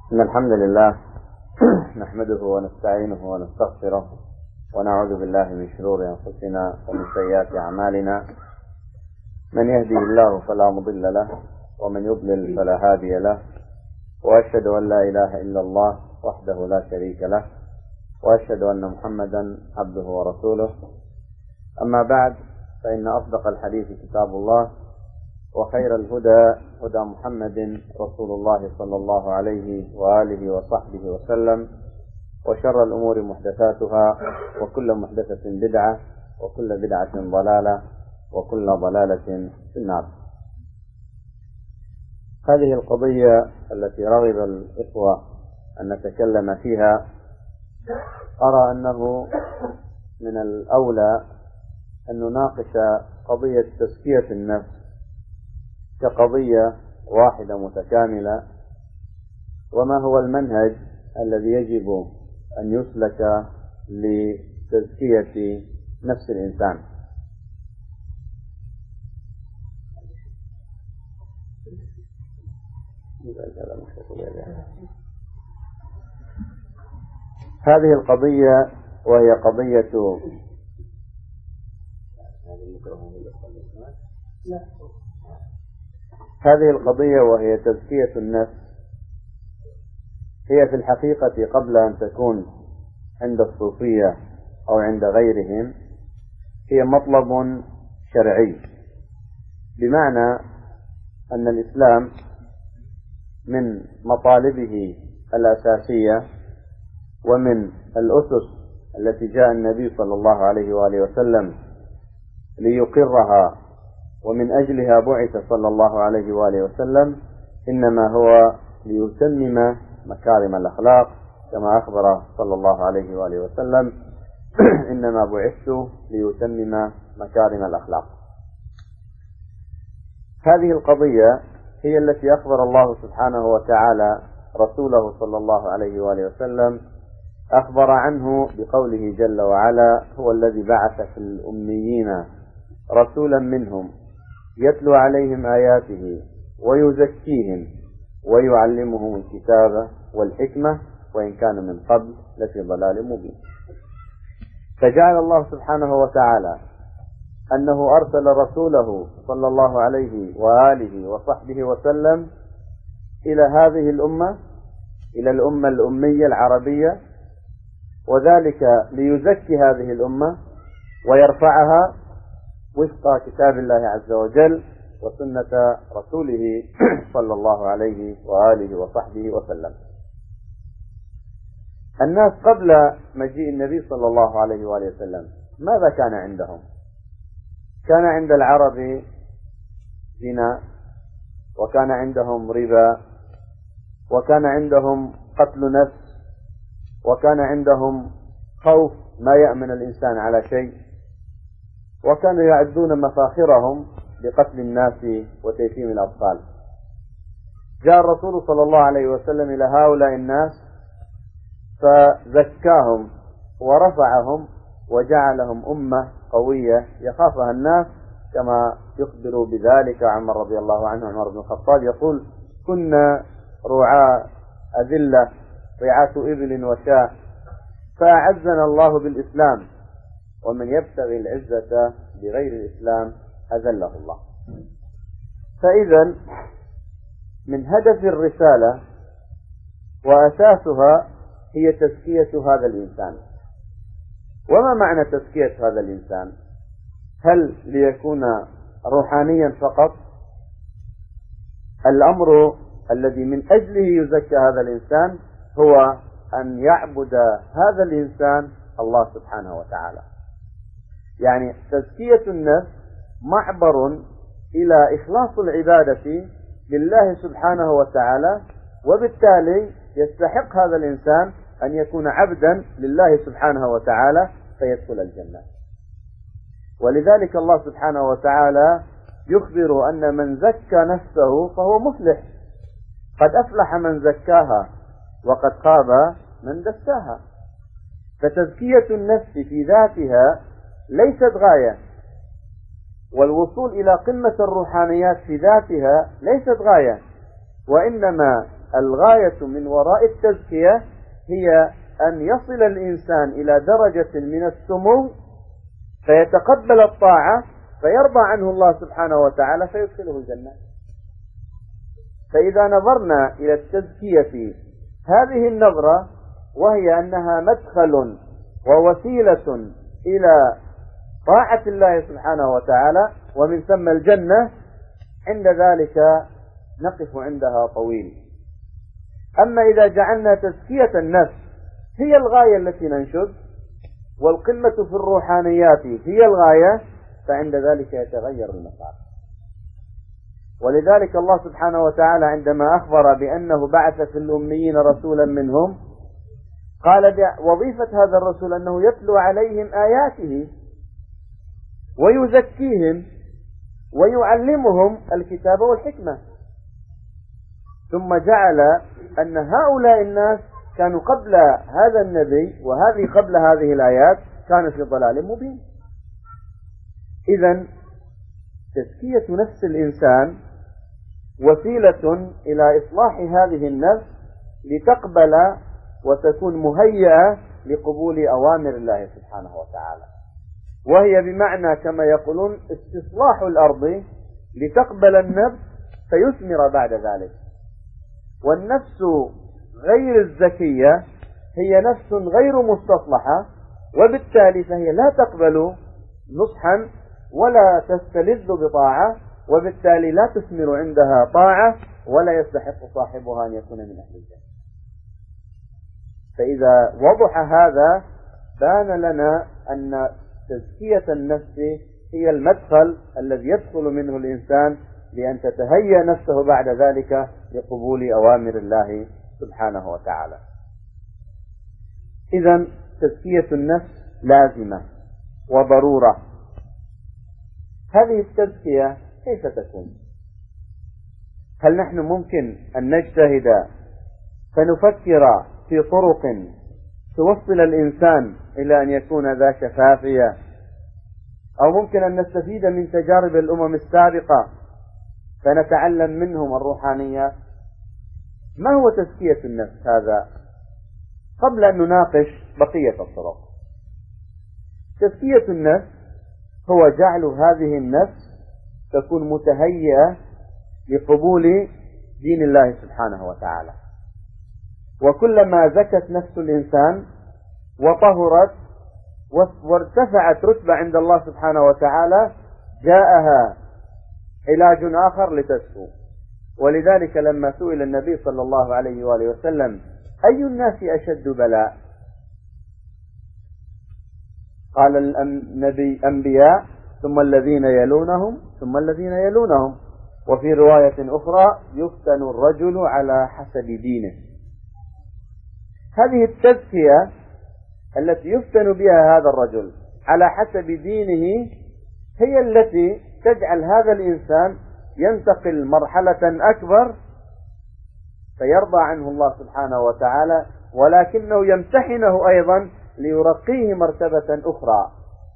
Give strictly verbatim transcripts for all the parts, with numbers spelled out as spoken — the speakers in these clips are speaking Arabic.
إن الحمد لله نحمده ونستعينه ونستغفره ونعوذ بالله من شرور أنفسنا ومن سيئات أعمالنا. من يهدي الله فلا مضل له ومن يضلل فلا هادي له، وأشهد أن لا إله إلا الله وحده لا شريك له، وأشهد أن محمدا عبده ورسوله. أما بعد، فإن أصدق الحديث كتاب الله، وخير الهدى هدى محمد رسول الله صلى الله عليه وآله وصحبه وسلم، وشر الأمور محدثاتها، وكل محدثة بدعة، وكل بدعة ضلالة، وكل ضلالة في النار. هذه القضية التي رغب الإخوة أن نتكلم فيها، أرى أنه من الأولى أن نناقش قضية تزكية النفس كقضية واحدة متكاملة، وما هو المنهج الذي يجب أن يسلك لتزكية نفس الإنسان. هذه القضية وهي قضية هذه القضية وهي تزكية النفس، هي في الحقيقة قبل أن تكون عند الصوفية أو عند غيرهم هي مطلب شرعي، بمعنى أن الإسلام من مطالبه الأساسية ومن الأسس التي جاء النبي صلى الله عليه وآله وسلم ليقرها ومن أجلها بعث صلى الله عليه وآله وسلم، إنما هو ليتمم مكارم الأخلاق، كما أخبر صلى الله عليه وآله وسلم: إنما بعثت ليتمم مكارم الأخلاق. هذه القضية هي التي أخبر الله سبحانه وتعالى رسوله صلى الله عليه وآله وسلم، أخبر عنه بقوله جل وعلا: هو الذي بعث في الأميين رسولا منهم يتلو عليهم آياته ويزكيهم ويعلمهم الكتاب والحكمة وإن كانوا من قبل لفي ضلال مبين. فجعل الله سبحانه وتعالى أنه أرسل رسوله صلى الله عليه وآله وصحبه وسلم إلى هذه الأمة، إلى الأمة الأمية العربية، وذلك ليزكي هذه الأمة ويرفعها وفق كتاب الله عز وجل وسنة رسوله صلى الله عليه وآله وصحبه وسلم. الناس قبل مجيء النبي صلى الله عليه وآله وسلم ماذا كان عندهم؟ كان عند العرب زنا، وكان عندهم ربا، وكان عندهم قتل نفس، وكان عندهم خوف ما يأمن الإنسان على شيء، وكانوا يعدون مفاخرهم بقتل الناس وتيتيم الأطفال. جاء الرسول صلى الله عليه وسلم إلى هؤلاء الناس فزكاهم ورفعهم وجعلهم أمة قوية يخافها الناس، كما يخبر بذلك عمر رضي الله عنه. عمر بن الخطاب يقول: كنا رعاة أذلة، رعاة إبل وشاء، فأعزنا الله بالإسلام، ومن يبتغي العزة بغير الإسلام أذله الله. فإذا من هدف الرسالة وأساسها هي تزكية هذا الإنسان. وما معنى تزكية هذا الإنسان؟ هل ليكون روحانيا فقط؟ الأمر الذي من أجله يزكى هذا الإنسان هو أن يعبد هذا الإنسان الله سبحانه وتعالى. يعني تزكية النفس معبر إلى إخلاص العبادة لله سبحانه وتعالى، وبالتالي يستحق هذا الإنسان أن يكون عبدا لله سبحانه وتعالى فيدخل الجنة. ولذلك الله سبحانه وتعالى يخبر أن من زكى نفسه فهو مفلح، قد أفلح من زكاها وقد خاب من دساها. فتزكية النفس في ذاتها ليست غاية، والوصول إلى قمة الروحانيات في ذاتها ليست غاية، وإنما الغاية من وراء التزكية هي أن يصل الإنسان إلى درجة من السمو فيتقبل الطاعة فيرضى عنه الله سبحانه وتعالى فيدخله الجنة. فإذا نظرنا إلى التزكية هذه النظرة وهي أنها مدخل ووسيلة إلى طاعة الله سبحانه وتعالى ومن ثم الجنة، عند ذلك نقف عندها طويل. أما إذا جعلنا تزكية النفس هي الغاية التي ننشد والقمة في الروحانيات هي الغاية، فعند ذلك يتغير المسار. ولذلك الله سبحانه وتعالى عندما أخبر بأنه بعث في الأميين رسولا منهم قال وظيفة هذا الرسول أنه يتلو عليهم آياته ويزكيهم ويعلمهم الكتاب والحكمة. ثم جعل أن هؤلاء الناس كانوا قبل هذا النبي وهذه قبل هذه الآيات كانوا في ضلال مبين. إذن تزكية نفس الإنسان وسيلة إلى إصلاح هذه النفس لتقبل وتكون مهيئة لقبول أوامر الله سبحانه وتعالى، وهي بمعنى كما يقولون استصلاح الأرض لتقبل النفس فيثمر بعد ذلك. والنفس غير الزكية هي نفس غير مستصلحة، وبالتالي فهي لا تقبل نصحا ولا تستلذ بطاعة، وبالتالي لا تثمر عندها طاعة ولا يستحق صاحبها أن يكون من أهل الجنة. فإذا وضح هذا بان لنا أن تزكية النفس هي المدخل الذي يدخل منه الإنسان لأن تتهيأ نفسه بعد ذلك لقبول أوامر الله سبحانه وتعالى. إذن تزكية النفس لازمة وضرورة. هذه التزكية كيف تكون؟ هل نحن ممكن أن نجتهد فنفكر في طرق توصل الإنسان إلى أن يكون ذا شفافية، أو ممكن أن نستفيد من تجارب الأمم السابقة فنتعلم منهم الروحانيات؟ ما هو تزكية النفس هذا قبل أن نناقش بقية الطرق؟ تزكية النفس هو جعل هذه النفس تكون متهيئة لقبول دين الله سبحانه وتعالى. وكلما زكت نفس الإنسان وطهرت وارتفعت رتبة عند الله سبحانه وتعالى جاءها علاج آخر لتزكو. ولذلك لما سئل النبي صلى الله عليه وآله وسلم أي الناس أشد بلاء، قال النبي أنبياء ثم الذين يلونهم ثم الذين يلونهم. وفي رواية أخرى يفتن الرجل على حسب دينه. هذه التزكية التي يفتن بها هذا الرجل على حسب دينه هي التي تجعل هذا الإنسان ينتقل مرحلة أكبر فيرضى عنه الله سبحانه وتعالى، ولكنه يمتحنه أيضا ليرقيه مرتبة أخرى.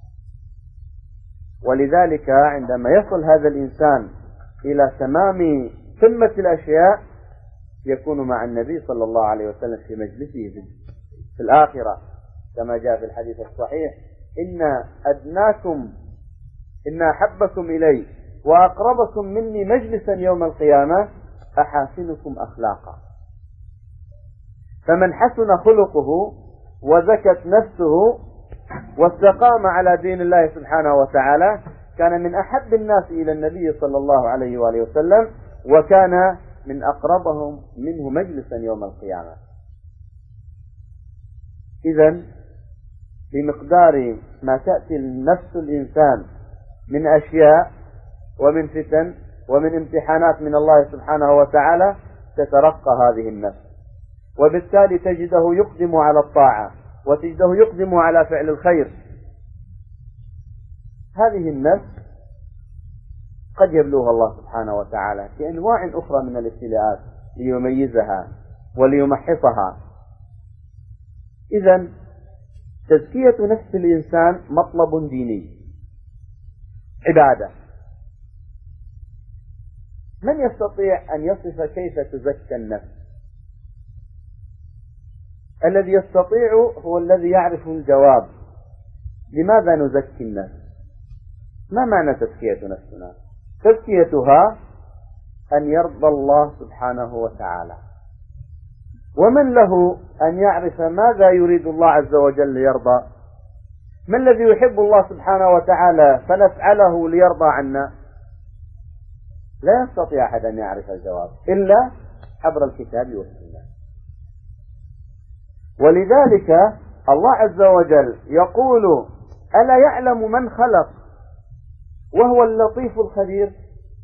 ولذلك عندما يصل هذا الإنسان إلى تمام قمة الأشياء يكون مع النبي صلى الله عليه وسلم في مجلسه في الآخرة، كما جاء في الحديث الصحيح: إن أدناكم إن أحبكم إلي وأقربكم مني مجلسا يوم القيامة أحاسنكم أخلاقا. فمن حسن خلقه وزكت نفسه واستقام على دين الله سبحانه وتعالى كان من أحب الناس إلى النبي صلى الله عليه وآله وسلم، وكان من أقربهم منه مجلسا يوم القيامة. إذن بمقدار ما تأتي نفس الإنسان من أشياء ومن فتن ومن امتحانات من الله سبحانه وتعالى تترقى هذه النفس، وبالتالي تجده يقدم على الطاعة وتجده يقدم على فعل الخير. هذه النفس قد يبلوها الله سبحانه وتعالى في أنواع أخرى من الابتلاءات ليميزها وليمحصها. إذن تزكية نفس الإنسان مطلب ديني، عبادة. من يستطيع أن يصف كيف تزكى النفس؟ الذي يستطيع هو الذي يعرف الجواب. لماذا نزكي النفس؟ ما معنى تزكية نفسنا؟ تزكيتها أن يرضى الله سبحانه وتعالى، ومن له أن يعرف ماذا يريد الله عز وجل ليرضى؟ ما الذي يحب الله سبحانه وتعالى فنفعله ليرضى عنا؟ لا يستطيع أحد أن يعرف الجواب إلا عبر الكتاب والسنة. ولذلك الله عز وجل يقول: ألا يعلم من خلق وهو اللطيف الخبير؟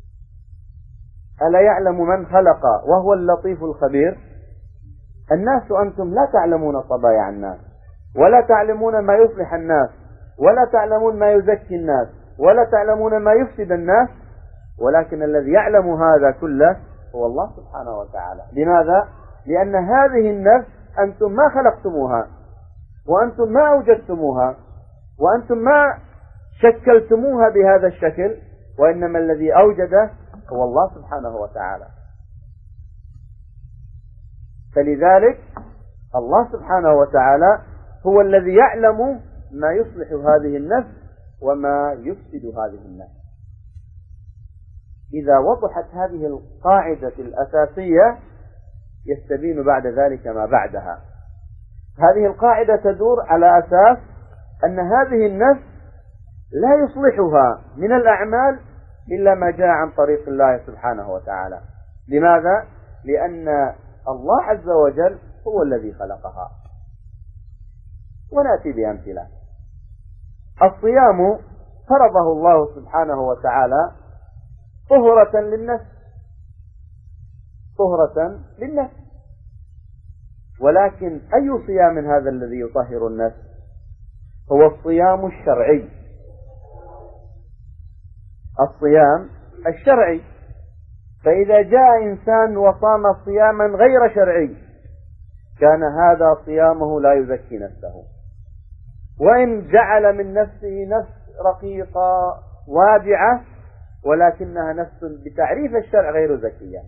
ألا يعلم من خلق وهو اللطيف الخبير؟ الناس أنتم لا تعلمون طبايع الناس، ولا تعلمون ما يصلح الناس، ولا تعلمون ما يزكي الناس، ولا تعلمون ما يفسد الناس، ولكن الذي يعلم هذا كله هو الله سبحانه وتعالى. لماذا؟ لأن هذه النفس أنتم ما خلقتموها، وأنتم ما أوجدتموها، وأنتم ما شكلتموها بهذا الشكل، وإنما الذي أوجده هو الله سبحانه وتعالى. فلذلك الله سبحانه وتعالى هو الذي يعلم ما يصلح هذه النفس وما يفسد هذه النفس. إذا وضحت هذه القاعدة الأساسية يستبين بعد ذلك ما بعدها. هذه القاعدة تدور على أساس أن هذه النفس لا يصلحها من الأعمال إلا ما جاء عن طريق الله سبحانه وتعالى. لماذا؟ لأن الله عز وجل هو الذي خلقها. ونأتي بأمثلة. الصيام فرضه الله سبحانه وتعالى طهرة للنفس، طهرة للنفس. ولكن أي صيام هذا الذي يطهر النفس؟ هو الصيام الشرعي، الصيام الشرعي. فإذا جاء إنسان وصام صياما غير شرعي كان هذا صيامه لا يزكي نفسه، وإن جعل من نفسه نفس رقيقة وابعة ولكنها نفس بتعريف الشرع غير زكية.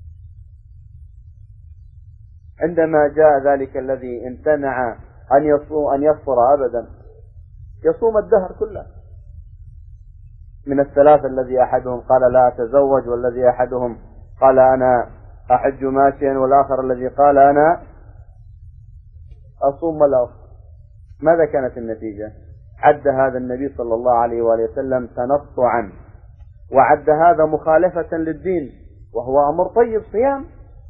عندما جاء ذلك الذي امتنع أن يصوم أن يفطر أبدا يصوم الدهر كله، من الثلاثة الذي أحدهم قال لا أتزوج، والذي أحدهم قال أنا أحج ماشيا، والآخر الذي قال أنا أصوم ولا أفطر. ماذا كانت النتيجة؟ عد هذا النبي صلى الله عليه وآله وسلم تنطعا، وعد هذا مخالفة للدين، وهو أمر طيب صيام.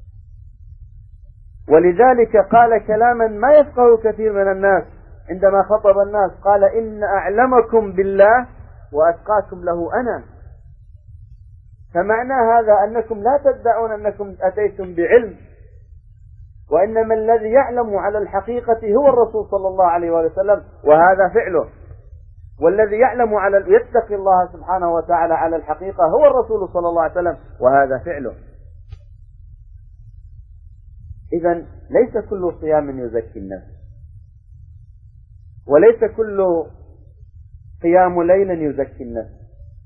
ولذلك قال كلاما ما يفقه كثير من الناس عندما خطب الناس، قال إن أعلمكم بالله وأتقاكم له أنا. فمعنى هذا أنكم لا تدعون أنكم أتيتم بعلم، وإنما الذي يعلم على الحقيقة هو الرسول صلى الله عليه وسلم، وهذا فعله. والذي يعلم على يتقي الله سبحانه وتعالى على الحقيقة هو الرسول صلى الله عليه وسلم، وهذا فعله. إذن ليس كل صيام يزكي النفس، وليس كل قيام ليل يزكي النفس.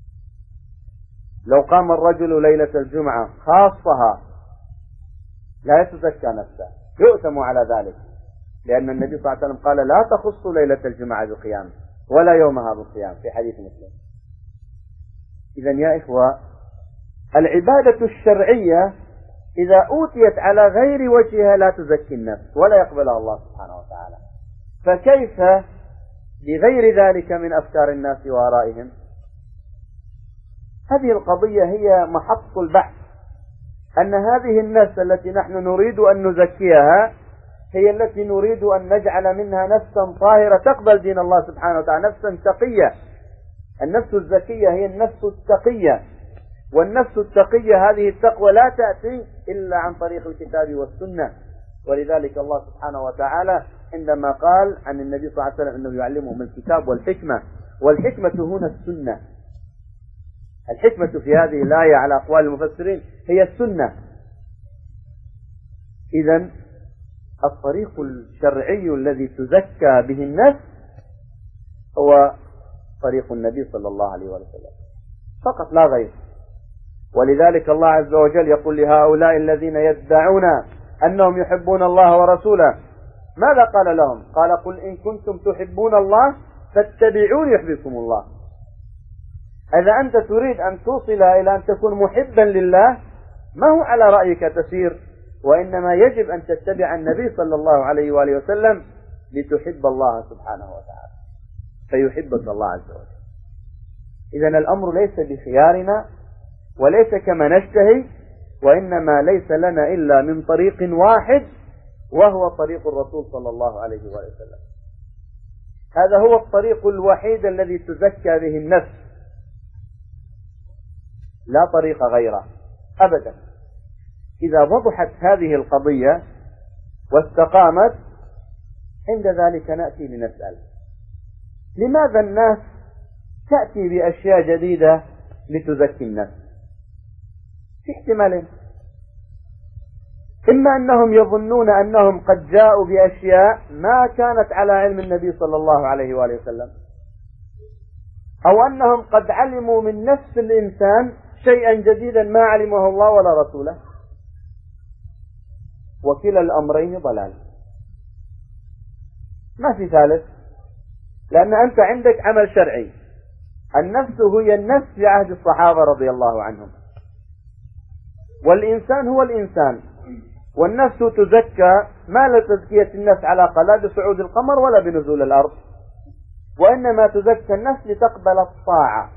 لو قام الرجل ليلة الجمعة خاصها لا يتزكى نفسه، يؤثم على ذلك، لأن النبي صلى الله عليه وسلم قال لا تخص ليلة الجمعة بقيام ولا يومها بالصيام في حديث مسلم. إذن يا إخوة، العبادة الشرعية إذا أوتيت على غير وجهها لا تزكي النفس ولا يقبلها الله سبحانه وتعالى، فكيف بغير ذلك من أفكار الناس وآرائهم؟ هذه القضية هي محط البحث، أن هذه النفس التي نحن نريد أن نزكيها هي التي نريد أن نجعل منها نفسا طاهرة تقبل دين الله سبحانه وتعالى، نفسا تقية. النفس الزكية هي النفس التقية، والنفس التقية هذه التقوى لا تأتي إلا عن طريق الكتاب والسنة. ولذلك الله سبحانه وتعالى عندما قال عن النبي صلى الله عليه وسلم أنه يعلمهم الكتاب والحكمة، والحكمة هنا السنة. الحكمة في هذه الآية على أقوال المفسرين هي السنة. إذن الطريق الشرعي الذي تزكى به النفس هو طريق النبي صلى الله عليه وسلم فقط لا غير. ولذلك الله عز وجل يقول لهؤلاء الذين يدعون أنهم يحبون الله ورسوله ماذا قال لهم؟ قال قل إن كنتم تحبون الله فاتبعوني يحببكم الله. إذا أنت تريد أن توصل إلى أن تكون محبا لله ما هو على رأيك تسير، وإنما يجب أن تتبع النبي صلى الله عليه وآله وسلم لتحب الله سبحانه وتعالى فيحبك الله عز وجل. إذن الأمر ليس بخيارنا وليس كما نشتهي، وإنما ليس لنا إلا من طريق واحد وهو طريق الرسول صلى الله عليه وآله وسلم. هذا هو الطريق الوحيد الذي تزكى به النفس، لا طريق غيره أبدا. إذا وضحت هذه القضية واستقامت عند ذلك نأتي لنسأل لماذا الناس تأتي بأشياء جديدة لتزكي النفس؟ في احتمالين: إما أنهم يظنون أنهم قد جاءوا بأشياء ما كانت على علم النبي صلى الله عليه وآله وسلم، أو أنهم قد علموا من نفس الإنسان شيئا جديدا ما علمه الله ولا رسوله، وكلا الأمرين ضلال، ما في ثالث. لأن أنت عندك عمل شرعي، النفس هي النفس في عهد الصحابة رضي الله عنهم، والإنسان هو الإنسان، والنفس تزكى ما لا تزكية النفس علاقة لا بصعود القمر ولا بنزول الأرض، وإنما تزكى النفس لتقبل الطاعة.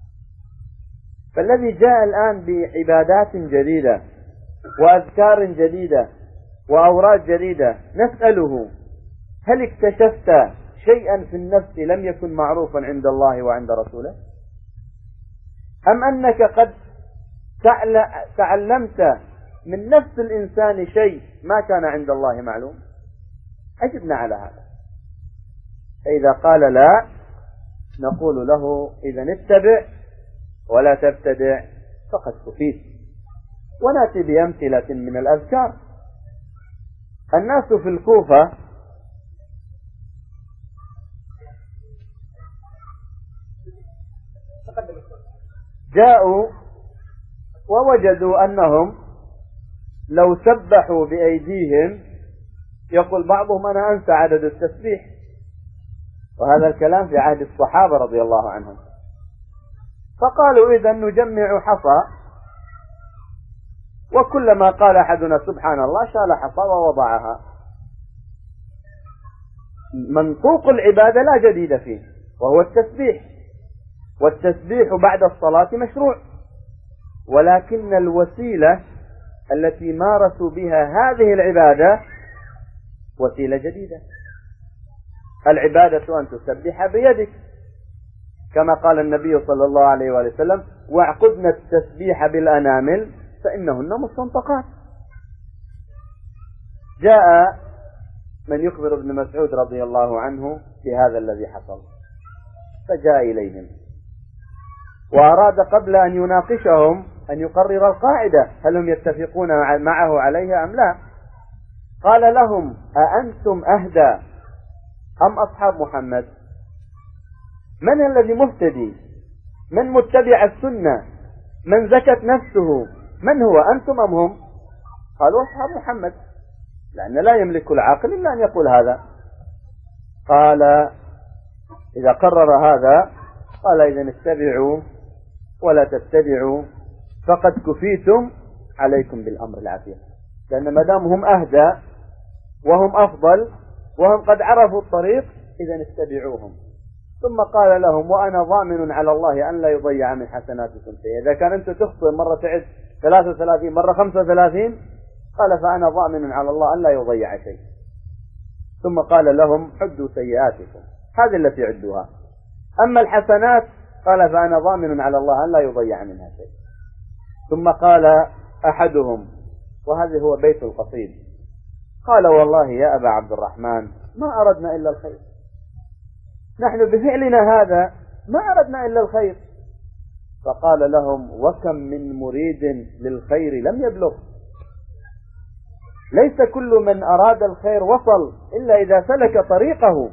فالذي جاء الآن بعبادات جديدة وأذكار جديدة وأوراد جديدة نسأله: هل اكتشفت شيئا في النفس لم يكن معروفا عند الله وعند رسوله؟ أم أنك قد تعلمت من نفس الإنسان شيء ما كان عند الله معلوم؟ أجبنا على هذا. فإذا قال لا نقول له: إذا اتبع ولا تبتدع فقد كفيت. ونأتي بأمثلة من الأذكار. الناس في الكوفة جاءوا ووجدوا أنهم لو سبحوا بأيديهم، يقول بعضهم: أنا أنسى عدد التسبيح، وهذا الكلام في عهد الصحابة رضي الله عنهم. فقالوا: إذا نجمع حصى، وكلما قال أحدنا سبحان الله شال حصى ووضعها. منطوق العبادة لا جديد فيه، وهو التسبيح، والتسبيح بعد الصلاة مشروع، ولكن الوسيلة التي مارسوا بها هذه العبادة وسيلة جديدة. العبادة أن تسبح بيدك، كما قال النبي صلى الله عليه وآله وسلم: واعقدنا التسبيح بالأنامل فإنهن مستنطقات. جاء من يخبر ابن مسعود رضي الله عنه بهذا الذي حصل، فجاء إليهم وأراد قبل أن يناقشهم أن يقرر القاعدة، هل هم يتفقون معه عليها أم لا. قال لهم: أأنتم أهدى أم أصحاب محمد؟ من الذي مهتدي؟ من متبع السنة؟ من زكت نفسه؟ من هو، أنتم أم هم؟ قالوا: أصحاب محمد، لأن لا يملك العاقل إلا أن يقول هذا. قال: إذا قرر هذا قال: إذن اتبعوا ولا تتبعوا فقد كفيتم، عليكم بالأمر العافية، لأن ما دام هم أهدى وهم أفضل وهم قد عرفوا الطريق إذن اتبعوهم. ثم قال لهم: وأنا ضامن على الله أن لا يضيع من حسناتكم شيئا. إذا كان أنت تخطئ مرة تعد ثلاثة وثلاثين مرة خمسة وثلاثين، قال: فأنا ضامن على الله أن لا يضيع شيء. ثم قال لهم: حدوا سيئاتكم، هذه التي عدوها، أما الحسنات قال: فأنا ضامن على الله أن لا يضيع منها شيء. ثم قال أحدهم، وهذا هو بيت القصيد، قال: والله يا أبا عبد الرحمن ما أردنا إلا الخير، نحن بفعلنا هذا ما أردنا إلا الخير. فقال لهم: وكم من مريد للخير لم يبلغ. ليس كل من أراد الخير وصل إلا إذا سلك طريقه.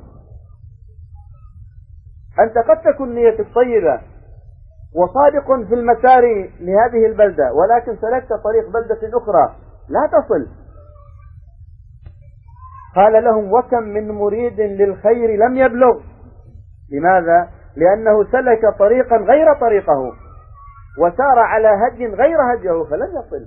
أنت قد تكون نيتك طيبة وصادق في المسار لهذه البلدة، ولكن سلكت طريق بلدة أخرى لا تصل. قال لهم وكم من مريد للخير لم يبلغ. لماذا؟ لأنه سلك طريقا غير طريقه وسار على هدي غير هديه فلن يصل.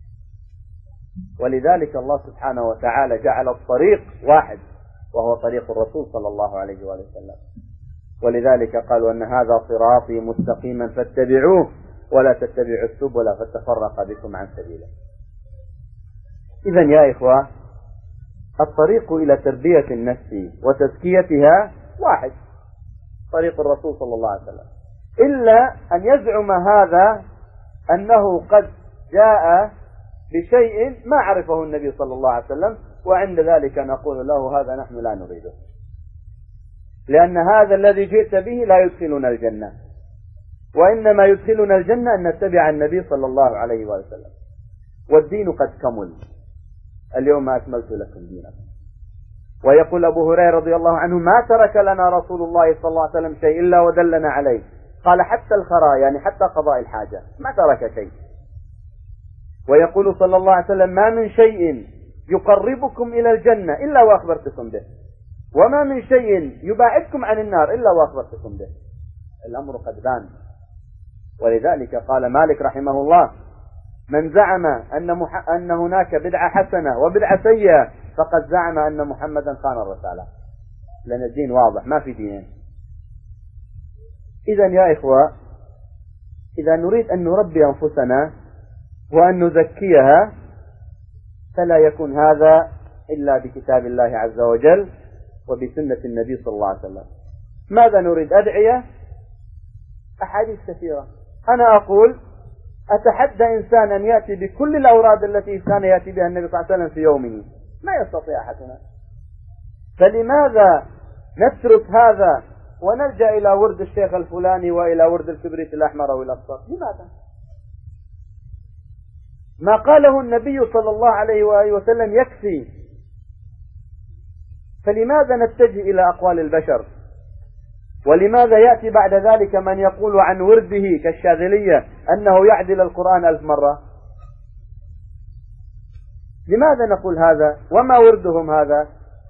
ولذلك الله سبحانه وتعالى جعل الطريق واحد وهو طريق الرسول صلى الله عليه وآله وسلم. ولذلك قالوا أن هذا صراطي مستقيما فاتبعوه ولا تتبعوا السبل فتفرق بكم عن سبيله. إذن يا إخوة الطريق إلى تربية النفس وتزكيتها واحد، طريق الرسول صلى الله عليه وسلم، إلا أن يزعم هذا أنه قد جاء بشيء ما عرفه النبي صلى الله عليه وسلم، وعند ذلك نقول له هذا نحن لا نريده، لأن هذا الذي جئت به لا يدخلنا الجنة، وإنما يدخلنا الجنة أن نتبع النبي صلى الله عليه وسلم. والدين قد كمل، اليوم أكملت لكم دينكم. ويقول أبو هريرة رضي الله عنه ما ترك لنا رسول الله صلى الله عليه وسلم شيء إلا ودلنا عليه، قال حتى الخراء يعني حتى قضاء الحاجة ما ترك شيء. ويقول صلى الله عليه وسلم ما من شيء يقربكم إلى الجنة إلا وأخبرتكم به، وما من شيء يباعدكم عن النار إلا وأخبرتكم به. الأمر قد بان. ولذلك قال مالك رحمه الله من زعم أن, مح... أن هناك بدعة حسنة وبدعة سيئة فقد زعم أن محمدا خان الرسالة، لأن الدين واضح ما في دينين. إذن يا إخوة إذا نريد أن نربي أنفسنا وأن نزكيها فلا يكون هذا إلا بكتاب الله عز وجل وبسنة النبي صلى الله عليه وسلم. ماذا نريد؟ أدعية، أحاديث كثيرة. أنا أقول أتحدى إنسان أن يأتي بكل الأوراد التي كان يأتي بها النبي صلى الله عليه وسلم في يومه، ما يستطيع أحدنا. فلماذا نترك هذا ونلجأ إلى ورد الشيخ الفلاني وإلى ورد الكبريت الأحمر أو الأصفر؟ لماذا؟ ما قاله النبي صلى الله عليه وآله وسلم يكفي، فلماذا نتجه إلى أقوال البشر؟ ولماذا يأتي بعد ذلك من يقول عن ورده كالشاذلية أنه يعدل القرآن ألف مرة؟ لماذا نقول هذا وما وردهم هذا؟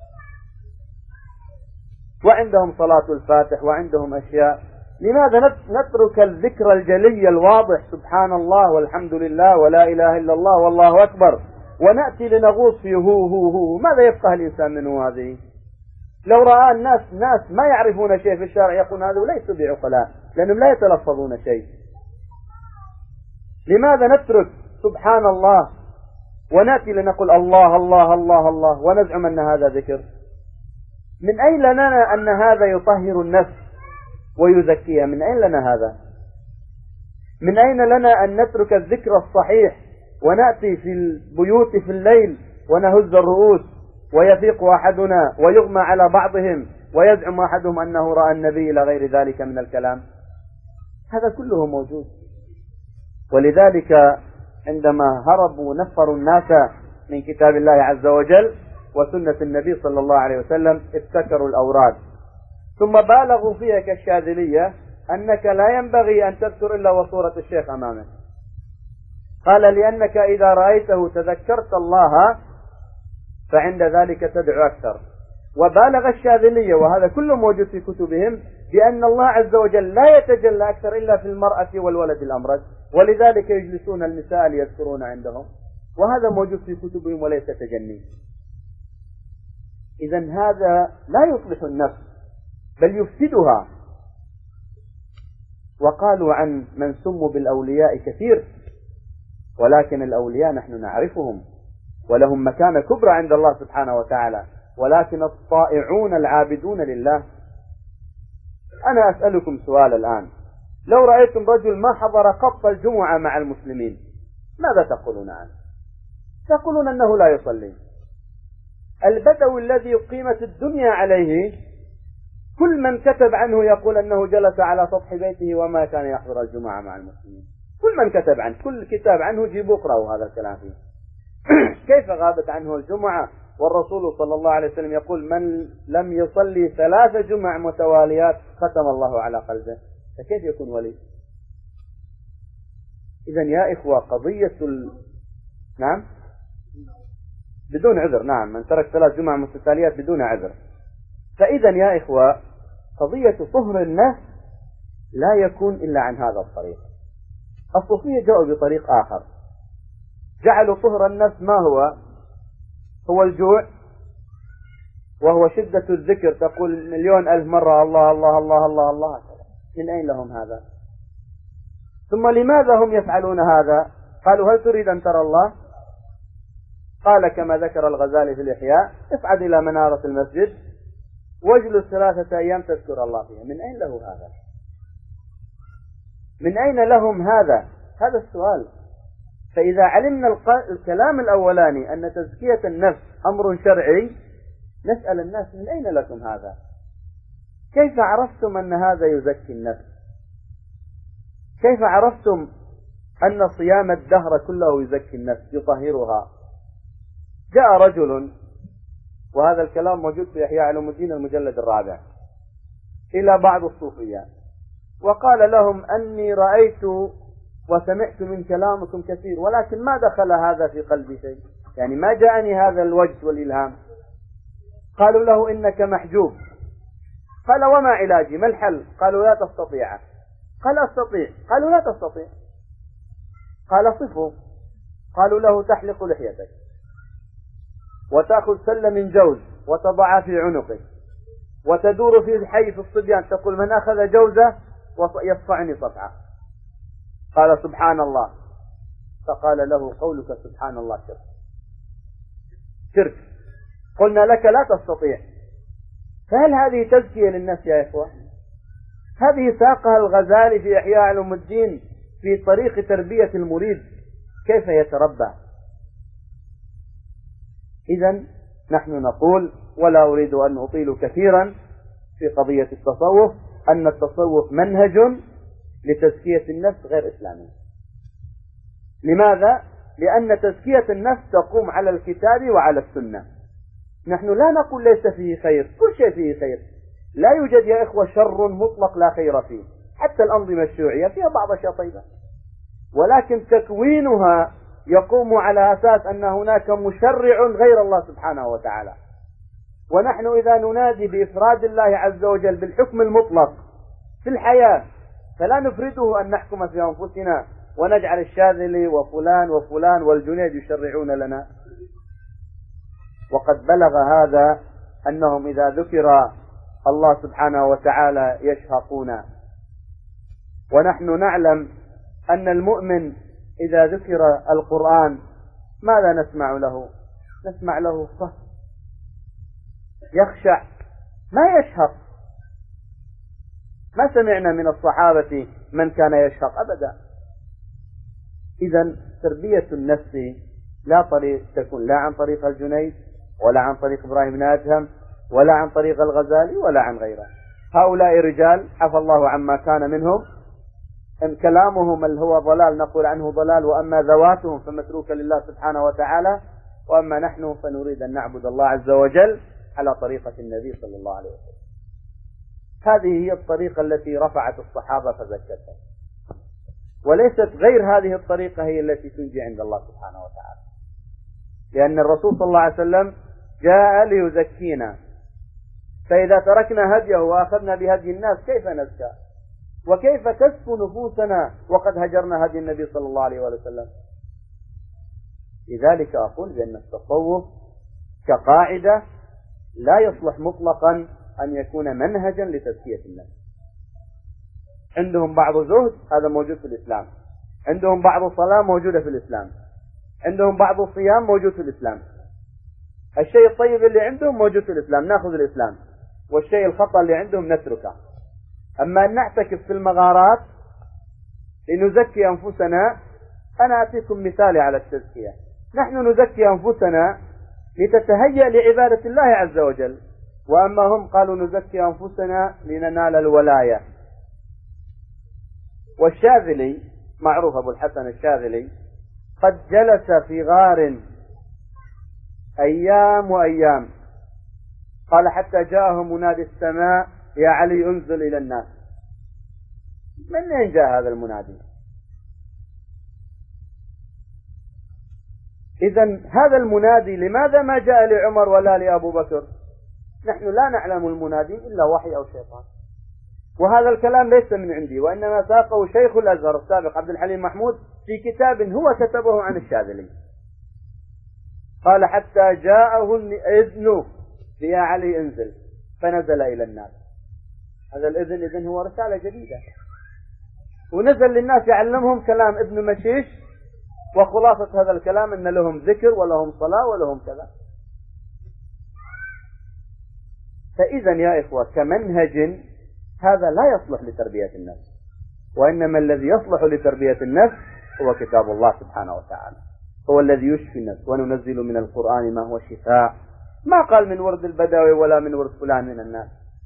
وعندهم صلاة الفاتح وعندهم أشياء. لماذا نترك الذكر الجلي الواضح سبحان الله والحمد لله ولا إله إلا الله والله أكبر ونأتي لنغوص في هو هو هو؟ ماذا يفقه الإنسان منه هذه؟ لو رأى الناس ناس ما يعرفون شيء في الشارع يقول هذا ليسوا بعقلاء لأنهم لا يتلفظون شيء. لماذا نترك سبحان الله ونأتي لنقول الله الله الله الله ونزعم أن هذا ذكر؟ من أين لنا أن هذا يطهر النفس ويزكيها؟ من أين لنا هذا؟ من أين لنا أن نترك الذكر الصحيح ونأتي في البيوت في الليل ونهز الرؤوس ويفيق أحدنا ويغمى على بعضهم ويزعم أحدهم أنه رأى النبي إلى غير ذلك من الكلام؟ هذا كله موجود. ولذلك عندما هربوا نفروا الناس من كتاب الله عز وجل وسنة النبي صلى الله عليه وسلم ابتكروا الأوراد ثم بالغوا فيها كالشاذلية أنك لا ينبغي أن تذكر إلا وصورة الشيخ أمامك. قال لأنك إذا رأيته تذكرت الله فعند ذلك تدعو أكثر. وبالغ الشاذلية وهذا كله موجود في كتبهم بأن الله عز وجل لا يتجلى أكثر إلا في المرأة والولد الأمرد، ولذلك يجلسون النساء ليذكرون عندهم، وهذا موجود في كتبهم وليس تجني. إذن هذا لا يصلح النفس بل يفسدها. وقالوا عن من سموا بالأولياء كثير، ولكن الأولياء نحن نعرفهم ولهم مكانة كبرى عند الله سبحانه وتعالى، ولكن الطائعون العابدون لله. أنا أسألكم سؤال الآن، لو رأيتم رجل ما حضر قط الجمعة مع المسلمين ماذا تقولون عنه؟ تقولون أنه لا يصلي. البدوي الذي قيمت الدنيا عليه كل من كتب عنه يقول أنه جلس على سطح بيته وما كان يحضر الجمعة مع المسلمين. كل من كتب عنه كل كتاب عنه جيبوا اقرأوا هذا الكلام فيه. كيف غابت عنه الجمعة والرسول صلى الله عليه وسلم يقول من لم يصلي ثلاث جمع متواليات ختم الله على قلبه، فكيف يكون ولي؟ إذن يا إخوة قضية ال... نعم بدون عذر. نعم، من ترك ثلاث جمع متتاليات بدون عذر. فإذا يا إخوة، قضية طهر النفس لا يكون إلا عن هذا الطريق. الصوفية جاءوا بطريق آخر، جعلوا طهر النفس ما هو؟ هو الجوع، وهو شدة الذكر، تقول مليون ألف مرة الله الله الله الله الله. من أين لهم هذا؟ ثم لماذا هم يفعلون هذا؟ قالوا هل تريد أن ترى الله؟ قال كما ذكر الغزالي في الإحياء: اصعد إلى منارة المسجد واجلس ثلاثة أيام تذكر الله فيها. من أين له هذا؟ من أين لهم هذا؟ هذا السؤال. فإذا علمنا الكلام الأولاني أن تزكية النفس أمر شرعي، نسأل الناس: من أين لكم هذا؟ كيف عرفتم أن هذا يزكي النفس؟ كيف عرفتم أن صيام الدهر كله يزكي النفس يطهرها؟ جاء رجل، وهذا الكلام موجود في إحياء علوم الدين المجلد الرابع، إلى بعض الصوفية وقال لهم: أني رأيت وسمعت من كلامكم كثير، ولكن ما دخل هذا في قلبي شيء، يعني ما جاءني هذا الوجد والإلهام. قالوا له: إنك محجوب. قال: وما علاجي؟ ما الحل؟ قالوا: لا تستطيع. قال: أستطيع. قالوا: لا تستطيع. قال: صفوا. قالوا له: تحلق لحيتك وتأخذ سلة من جوز وتضعها في عنقك وتدور في الحي في الصبيان تقول: من أخذ جوزة يصفعني صفعة. قال: سبحان الله. فقال له: قولك سبحان الله شرك. شرك. قلنا لك لا تستطيع. فهل هذه تزكية للنفس يا إخوة؟ هذه ساقها الغزالي في إحياء علوم الدين في طريق تربية المريد كيف يتربى. إذن نحن نقول، ولا أريد أن أطيل كثيرا في قضية التصوف، أن التصوف منهج لتزكية النفس غير إسلامي. لماذا؟ لأن تزكية النفس تقوم على الكتاب وعلى السنة. نحن لا نقول ليس فيه خير، كل شيء فيه خير. لا يوجد يا إخوة شر مطلق لا خير فيه، حتى الأنظمة الشيوعية فيها بعض أشياء طيبة، ولكن تكوينها يقوم على أساس أن هناك مشرع غير الله سبحانه وتعالى. ونحن إذا ننادي بإفراد الله عز وجل بالحكم المطلق في الحياة، فلا نفرده أن نحكم في أنفسنا ونجعل الشاذلي وفلان وفلان والجنيد يشرعون لنا. وقد بلغ هذا أنهم إذا ذكر الله سبحانه وتعالى يشهقون. ونحن نعلم أن المؤمن إذا ذكر القرآن ماذا نسمع له؟ نسمع له صهد، يخشع، ما يشهق. ما سمعنا من الصحابة من كان يشهق أبدا. إذن تربية النفس لا طريق تكون لا عن طريق الجنيد ولا عن طريق إبراهيم بن أدهم ولا عن طريق الغزالي ولا عن غيره. هؤلاء رجال عفى الله عما كان منهم، إن كلامهم اللي هو ضلال نقول عنه ضلال، وأما ذواتهم فمتروكة لله سبحانه وتعالى، وأما نحن فنريد أن نعبد الله عز وجل على طريقة النبي صلى الله عليه وسلم. هذه هي الطريقة التي رفعت الصحابة فزكتها، وليست غير هذه الطريقة هي التي تنجي عند الله سبحانه وتعالى، لأن الرسول صلى الله عليه وسلم جاء ليزكينا، فإذا تركنا هديه وأخذنا بهدي الناس كيف نزكى؟ وكيف تزكو نفوسنا وقد هجرنا هدي النبي صلى الله عليه وسلم؟ لذلك أقول بأن التصوف كقاعدة لا يصلح مطلقا أن يكون منهجا لتزكية النفس. عندهم بعض زهد، هذا موجود في الإسلام. عندهم بعض صلاة موجودة في الإسلام. عندهم بعض الصيام موجود في الإسلام. الشيء الطيب اللي عندهم موجود في الإسلام، نأخذ الإسلام، والشيء الخطأ اللي عندهم نتركه. أما أن نعتكف في المغارات لنزكي أنفسنا، أنا أعطيكم مثال على التزكية. نحن نزكي أنفسنا لتتهيأ لعبادة الله عز وجل، وأما هم قالوا نزكي أنفسنا لننال الولاية. والشاذلي معروف أبو الحسن الشاذلي قد جلس في غار أيام وأيام، قال حتى جاءه منادي السماء: يا علي انزل إلى الناس. من أين جاء هذا المنادي؟ إذا هذا المنادي لماذا ما جاء لعمر ولا لأبو بكر؟ نحن لا نعلم المنادي إلا وحي أو شيطان. وهذا الكلام ليس من عندي، وإنما ساقه شيخ الأزهر السابق عبد الحليم محمود في كتاب هو كتبه عن الشاذلي. قال حتى جاءه الإذن يا علي انزل، فنزل إلى الناس. هذا الإذن إذن هو رسالة جديدة، ونزل للناس يعلمهم كلام ابن مشيش، وخلاصة هذا الكلام أن لهم ذكر ولهم صلاة ولهم كذا. فإذا يا إخوة كمنهج هذا لا يصلح لتربية النفس، وإنما الذي يصلح لتربية النفس هو كتاب الله سبحانه وتعالى، هو الذي يشفي النفس. وننزل من القرآن ما هو شفاء، ما قال من ورد البدوي ولا من ورد فلان من الناس.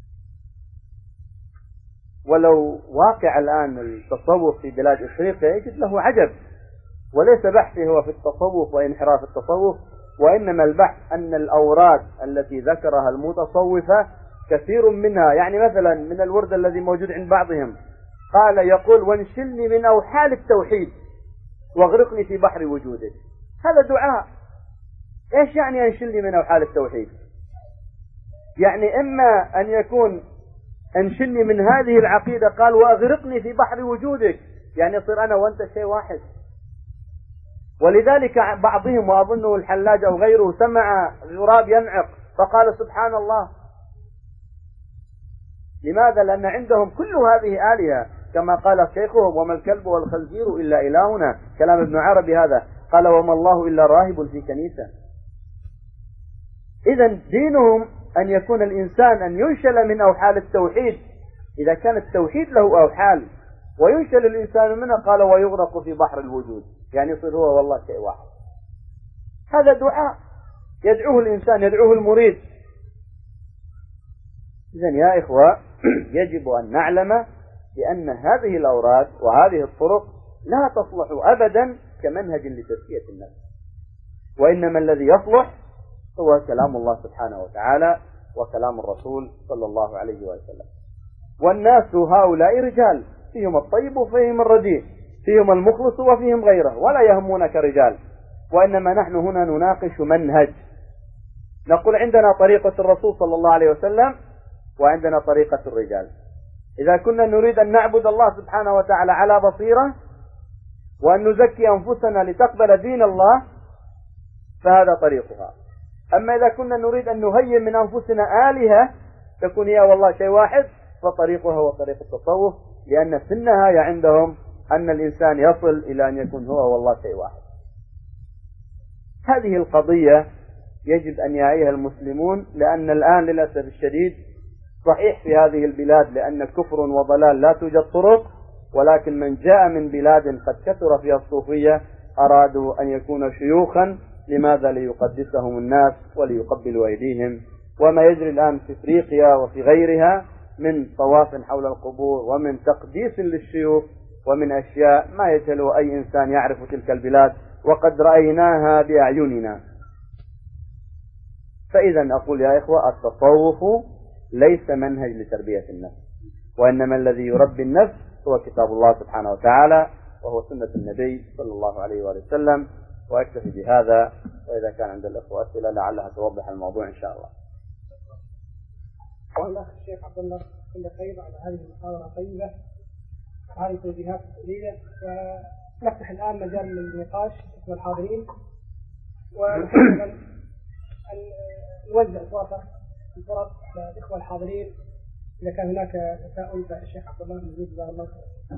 ولو واقع الآن التصوف في بلاد إفريقيا يجد له عجب، وليس بحثي هو في التصوف وانحراف التصوف، وإنما البحث أن الأوراد التي ذكرها المتصوفة كثير منها، يعني مثلا من الورد الذي موجود عند بعضهم قال يقول وانشلني من أوحال التوحيد واغرقني في بحر وجودك. هذا دعاء. ايش يعني انشلني من أوحال التوحيد؟ يعني إما أن يكون انشلني من هذه العقيدة، قال واغرقني في بحر وجودك، يعني يصير أنا وأنت شيء واحد. ولذلك بعضهم وأظنه الحلاج أو غيره سمع غراب ينعق فقال سبحان الله. لماذا؟ لأن عندهم كل هذه آلهة، كما قال شيخهم وما الكلب والخنزير إلا إلهنا، كلام ابن عربي هذا، قال وما الله إلا راهب في كنيسة. إذا دينهم أن يكون الإنسان أن ينشل من أوحال التوحيد، إذا كان التوحيد له أوحال وينشل الإنسان منها، قال ويغرق في بحر الوجود، يعني يصير هو والله شيء واحد. هذا دعاء يدعوه الإنسان، يدعوه المريد. إذن يا إخوة يجب أن نعلم بأن هذه الأوراد وهذه الطرق لا تصلح أبدا كمنهج لتزكية النفس، وإنما الذي يصلح هو كلام الله سبحانه وتعالى وكلام الرسول صلى الله عليه وسلم. والناس هؤلاء رجال، فيهم الطيب وفيهم الرديء، فيهم المخلص وفيهم غيره، ولا يهمون كرجال. وإنما نحن هنا نناقش منهج، نقول عندنا طريقة الرسول صلى الله عليه وسلم وعندنا طريقة الرجال. إذا كنا نريد أن نعبد الله سبحانه وتعالى على بصيرة وأن نزكي أنفسنا لتقبل دين الله فهذا طريقها. أما إذا كنا نريد أن نهيئ من أنفسنا آلهة تكون هي والله شيء واحد، فطريقها هو طريق التصوف، لأن في النهاية عندهم أن الإنسان يصل إلى أن يكون هو والله شيء واحد. هذه القضية يجب أن يعيها المسلمون، لأن الآن للأسف الشديد صحيح في هذه البلاد لأن كفر وضلال لا توجد طرق، ولكن من جاء من بلاد قد كثر فيها الصوفية أرادوا أن يكونوا شيوخا. لماذا؟ ليقدسهم الناس وليقبلوا أيديهم. وما يجري الآن في إفريقيا وفي غيرها من طواف حول القبور ومن تقديس للشيوخ ومن أشياء ما يجهله أي إنسان يعرف تلك البلاد، وقد رأيناها بأعيننا. فإذا أقول يا إخوة التصوف ليس منهج لتربية النفس، وإنما الذي يربي النفس هو كتاب الله سبحانه وتعالى وهو سنة النبي صلى الله عليه وآله وسلم. وأكتفي بهذا، وإذا كان عند الأخوة أسئلة لعلها توضح الموضوع إن شاء الله. والله الشيخ عبد الله كل خير على هذه المحاضرة الطيبة وهذه التوجيهات السديدة. ونفتح الآن مجال للنقاش والحاضرين، ونحاول أن نوزع فرصة الفرص على الإخوة الحاضرين. إذا كان هناك تساؤل فالشيخ عبد الله مزيد جزاه الله خير.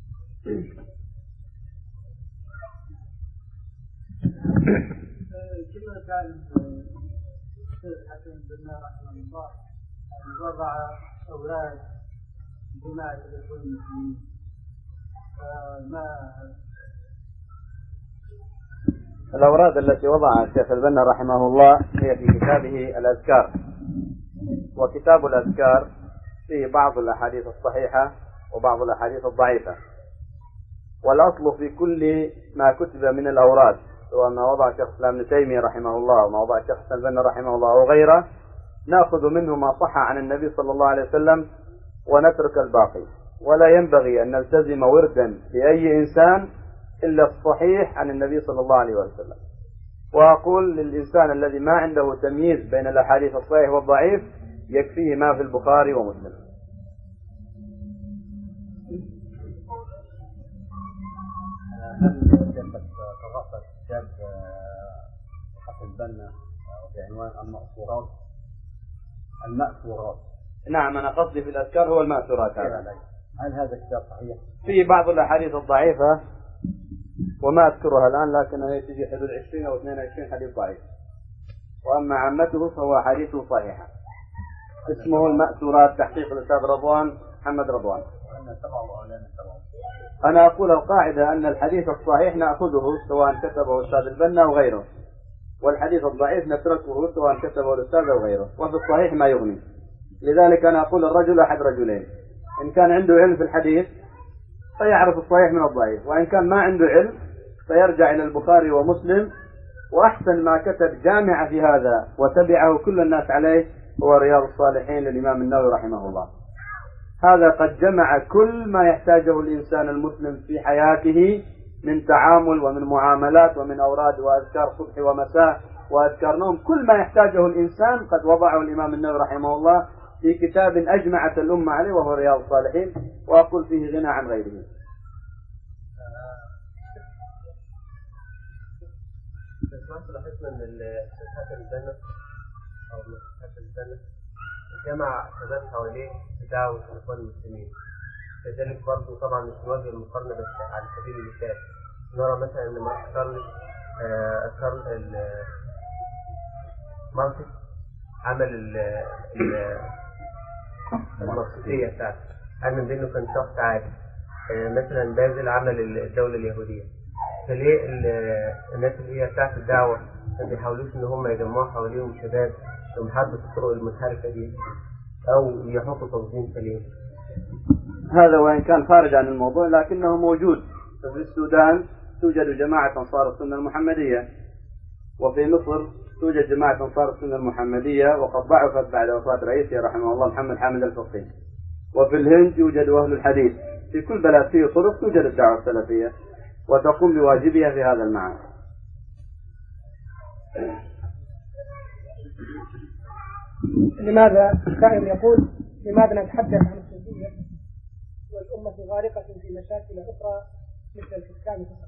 كما كان الشيخ حسن بن رحمه الله وضع أولاد جماعة الإخوان المسلمين، فما الأوراد التي وضعها الشيخ البنا رحمه الله هي في كتابه الأذكار. وكتاب الأذكار فيه بعض الأحاديث الصحيحة وبعض الأحاديث الضعيفة. والأصل في كل ما كتب من الأوراد، سواء ما وضع الشيخ الإسلام ابن تيمية رحمه الله وما وضع الشيخ حسن البنا رحمه الله أو غيره، نأخذ منه ما صح عن النبي صلى الله عليه وسلم ونترك الباقي. ولا ينبغي أن نلتزم وردا لأي إنسان إلا الصحيح عن النبي صلى الله عليه وسلم. وأقول للإنسان الذي ما عنده تمييز بين الأحاديث الصحيح والضعيف يكفيه ما في البخاري ومسلم. هل قد قرأت كتاب حسن البنا بعنوان المأثورات؟ المأثورات. نعم، أنا قصدي في الأذكار هو المأثورات. هذا هل هذا الكتاب صحيح؟ في بعض الأحاديث الضعيفة وما أذكرها الآن، لكن هي تجي حدود عشرين أو اثنين وعشرين حديث ضعيف، وأما عامته فهو حديثه صحيحة. اسمه المأثورات، تحقيق الأستاذ رضوان محمد رضوان. أنا أقول القاعدة أن الحديث الصحيح نأخذه سواء كتبه الأستاذ البنا أو غيره، والحديث الضعيف نتركه سواء كتبه الأستاذ أو غيره، وفي الصحيح ما يغني. لذلك أنا أقول الرجل أحد رجلين، إن كان عنده علم في الحديث فيعرف الصحيح من الضعيف، وإن كان ما عنده علم فيرجع إلى البخاري ومسلم. وأحسن ما كتب جامع في هذا وتبعه كل الناس عليه هو رياض الصالحين للإمام النووي رحمه الله. هذا قد جمع كل ما يحتاجه الإنسان المسلم في حياته من تعامل ومن معاملات ومن أوراد وأذكار صبح ومساء وأذكار نوم. كل ما يحتاجه الإنسان قد وضعه الإمام النووي رحمه الله في كتاب أجمعت الأمة عليه وهو رياض الصالحين، وأقول فيه غنى عن غيره. لاحظنا ان حسن البنا او حسن البنا جمع شباب حواليه دعوة الاخوان المسلمين، كذلك برضه طبعا مش نواجه المقارنه بس على سبيل المثال نرى مثلا ان مارك كارل ماركس عمل الماركسيه بتاعته، عمل منه كان شخص عادي. مثلا بازل عمل الدوله اليهوديه. فليه الناس اللي هي بتاعت الدعوة ما بيحاولوش ان هم يجمعوا حواليهم شباب بمحاربة الطرق المنحرفة دي او يحطوا تنظيم سليم؟ هذا وإن كان خارج عن الموضوع لكنه موجود. في السودان توجد جماعة أنصار السنة المحمدية، وفي مصر توجد جماعة أنصار السنة المحمدية وقد ضعفت بعد وفاة رئيسها رحمه الله محمد حامد الفقي. وفي الهند يوجد أهل الحديث. في كل بلد فيه طرق توجد الدعوة السلفية وتقوم بواجبها في هذا المعنى. لماذا سائل يقول لماذا نتحدث عن الصوفية والأمة غارقة في مشاكل أخرى مثل الحكام فقط؟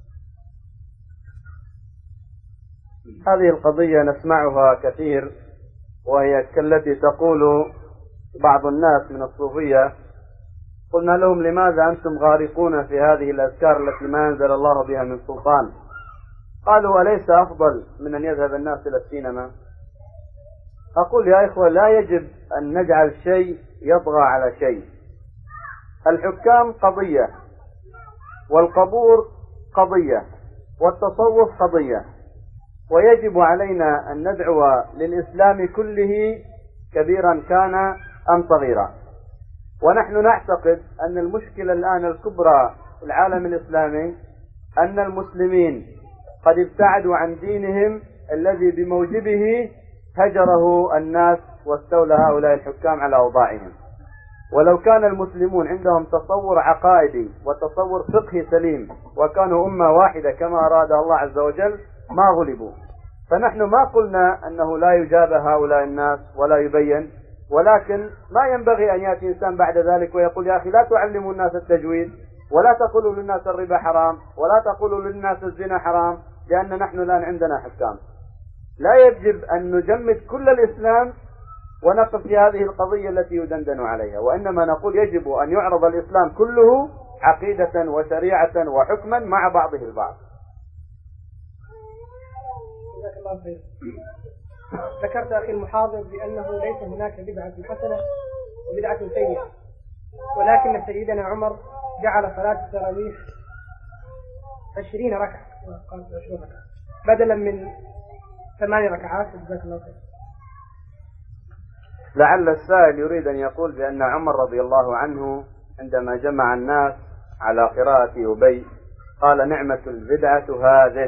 هذه القضية نسمعها كثير، وهي كالتي تقول بعض الناس من الصوفية: قلنا لهم لماذا أنتم غارقون في هذه الأذكار التي ما أنزل الله بها من سلطان؟ قالوا: أليس أفضل من أن يذهب الناس إلى السينما؟ أقول يا إخوة، لا يجب أن نجعل شيء يطغى على شيء. الحكام قضية، والقبور قضية، والتصوف قضية، ويجب علينا أن ندعو للإسلام كله كبيرا كان أم صغيرا. ونحن نعتقد أن المشكلة الآن الكبرى في العالم الإسلامي أن المسلمين قد ابتعدوا عن دينهم الذي بموجبه هجره الناس واستولى هؤلاء الحكام على أوضاعهم. ولو كان المسلمون عندهم تصور عقائدي وتصور فقهي سليم وكانوا أمة واحدة كما أراد الله عز وجل ما غلبوا. فنحن ما قلنا أنه لا يجاب هؤلاء الناس ولا يبين، ولكن ما ينبغي أن يأتي إنسان بعد ذلك ويقول: يا أخي لا تعلموا الناس التجويد، ولا تقولوا للناس الربا حرام، ولا تقولوا للناس الزنا حرام، لأن نحن الآن عندنا حكام. لا يجب أن نجمد كل الإسلام ونقف في هذه القضية التي يدندن عليها، وإنما نقول يجب أن يعرض الإسلام كله عقيدة وشريعة وحكما مع بعضه البعض. ذكرت أخي المحاضر بأنه ليس هناك بدعة حسنة وبدعة سيئة، ولكن سيدنا عمر جعل صلاة التراويح عشرين ركعة بدلا من ثمان ركعات. جزاك الله خير. لعل السائل يريد أن يقول بأن عمر رضي الله عنه عندما جمع الناس على قراءة أبي قال: نعمة البدعة هذه.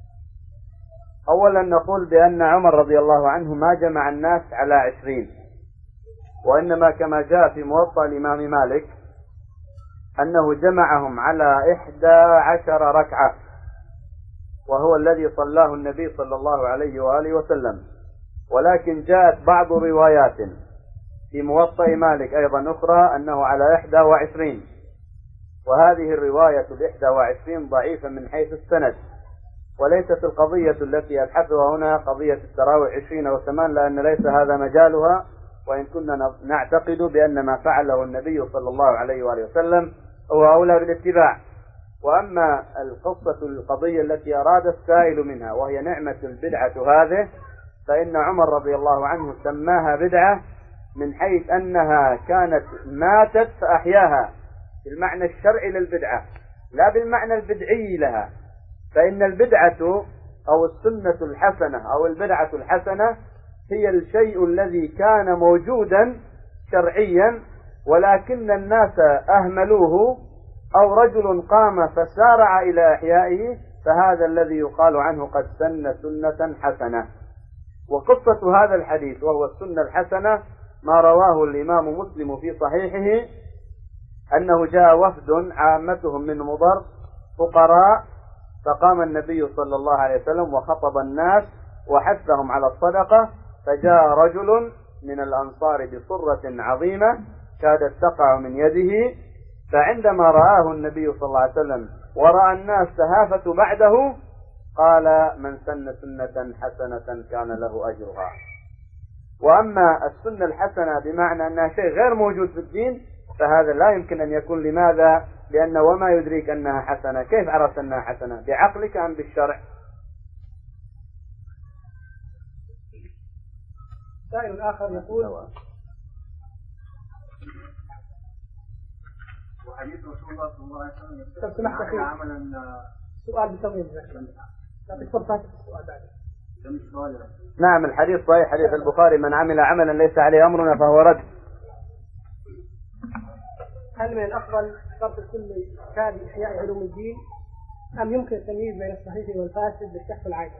أولا نقول بأن عمر رضي الله عنه ما جمع الناس على عشرين، وإنما كما جاء في موطأ الإمام مالك أنه جمعهم على إحدى عشر ركعة، وهو الذي صلاه النبي صلى الله عليه وآله وسلم. ولكن جاءت بعض روايات في موطأ مالك أيضا أخرى أنه على إحدى وعشرين، وهذه الرواية الإحدى وعشرين ضعيفة من حيث السند، وليست القضية التي أبحثها هنا قضية التراويح عشرين أو ثمان، لأن ليس هذا مجالها، وإن كنا نعتقد بأن ما فعله النبي صلى الله عليه وآله وسلم هو أولى بالاتباع. وأما القصة القضية التي أراد السائل منها وهي نعمة البدعة هذه، فإن عمر رضي الله عنه سماها بدعة من حيث أنها كانت ماتت فأحياها بالمعنى الشرعي للبدعة لا بالمعنى البدعي لها. فإن البدعة أو السنة الحسنة أو البدعة الحسنة هي الشيء الذي كان موجودا شرعيا ولكن الناس أهملوه، أو رجل قام فسارع إلى إحيائه، فهذا الذي يقال عنه قد سن سنة حسنة. وقصة هذا الحديث وهو السنة الحسنة ما رواه الإمام مسلم في صحيحه أنه جاء وفد عامتهم من مضر فقراء، فقام النبي صلى الله عليه وسلم وخطب الناس وحثهم على الصدقة، فجاء رجل من الأنصار بصرة عظيمة كادت تقع من يده، فعندما رآه النبي صلى الله عليه وسلم ورأى الناس تهافت بعده قال: من سن سنة حسنة كان له أجرها. وأما السنة الحسنة بمعنى أنها شيء غير موجود في الدين فهذا لا يمكن أن يكون. لماذا؟ لأن وما يدريك أنها حسنة؟ كيف عرفت أنها حسنة؟ بعقلك أم بالشرع؟ سائل آخر يقول: وحديث رسول الله صلى الله عليه وسلم طب سمحت أخي عملا سؤال بتمويل تعطيك فرصة السؤال بعد. نعم، الحديث صحيح، حديث البخاري: من عمل عملا ليس عليه أمرنا فهو رد. هل من الأفضل صرف كل كتاب إحياء علوم الدين أم يمكن التمييز بين الصحيح والفاسد بالشخص العادي؟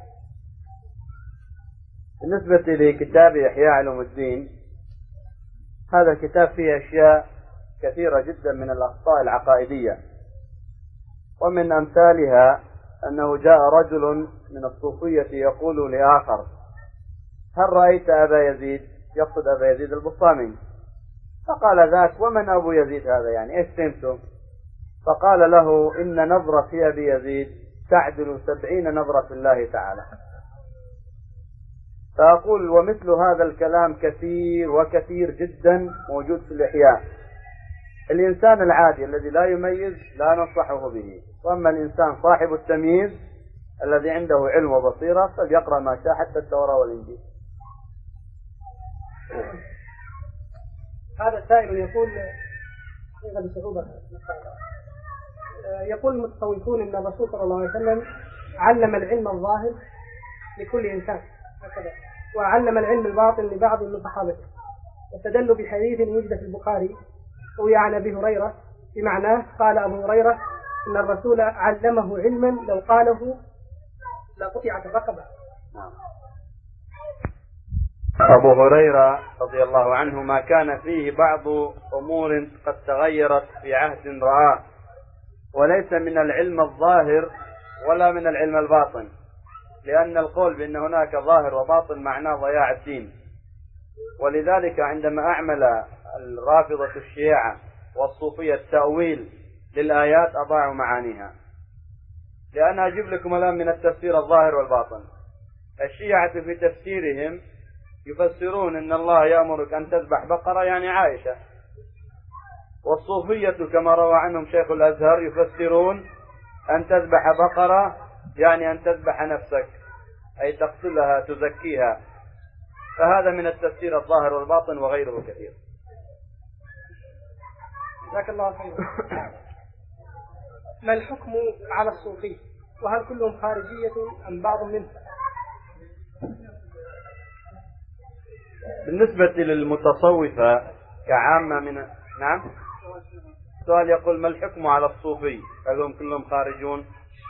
بالنسبة لكتاب إحياء علوم الدين، هذا الكتاب فيه أشياء كثيرة جدا من الأخطاء العقائدية، ومن أمثالها أنه جاء رجل من الصوفية يقول لآخر: هل رأيت أبا يزيد؟ يقصد أبا يزيد البسطامي. فقال ذاك: ومن أبو يزيد هذا؟ يعني إيش فهمته؟ فقال له: إن نظرة في أبي يزيد تعدل سبعين نظرة في الله تعالى. فأقول ومثل هذا الكلام كثير وكثير جدا موجود في الإحياء. الإنسان العادي الذي لا يميز لا ننصحه به، وأما الإنسان صاحب التمييز الذي عنده علم وبصيرة فليقرأ ما شاء حتى التوراة والإنجيل. هذا السائل يقول بصعوبة يقول المتصوفون أن الرسول صلى الله عليه وسلم علم العلم الظاهر لكل إنسان هكذا، وعلم العلم الباطن لبعض من صحابته، واستدلوا بحديث وجد في البخاري روي عن أبي هريرة بمعناه. قال أبو هريرة إن الرسول علمه علما لو قاله لقطعت الرقبة. أبو هريرة رضي الله عنه ما كان فيه بعض أمور قد تغيرت في عهد رآه، وليس من العلم الظاهر ولا من العلم الباطن، لأن القول بأن هناك ظاهر وباطن معناه ضياع الدين. ولذلك عندما أعمل الرافضة الشيعة والصوفية التأويل للآيات أضاعوا معانيها. لأن أجيب لكم الآن من التفسير الظاهر والباطن. الشيعة في تفسيرهم يفسرون إن الله يأمرك أن تذبح بقرة يعني عائشة، والصوفية كما روى عنهم شيخ الأزهر يفسرون أن تذبح بقرة يعني أن تذبح نفسك، أي تقتلها تزكيها. فهذا من التفسير الظاهر والباطن وغيره كثير. جزاك الله خيرا. ما الحكم على الصوفي؟ وهل كلهم خارجية أم بعض منهم؟ بالنسبة للمتصوفة كعامة من نعم سؤال يقول: ما الحكم على الصوفي؟ هل هم كلهم خارجون؟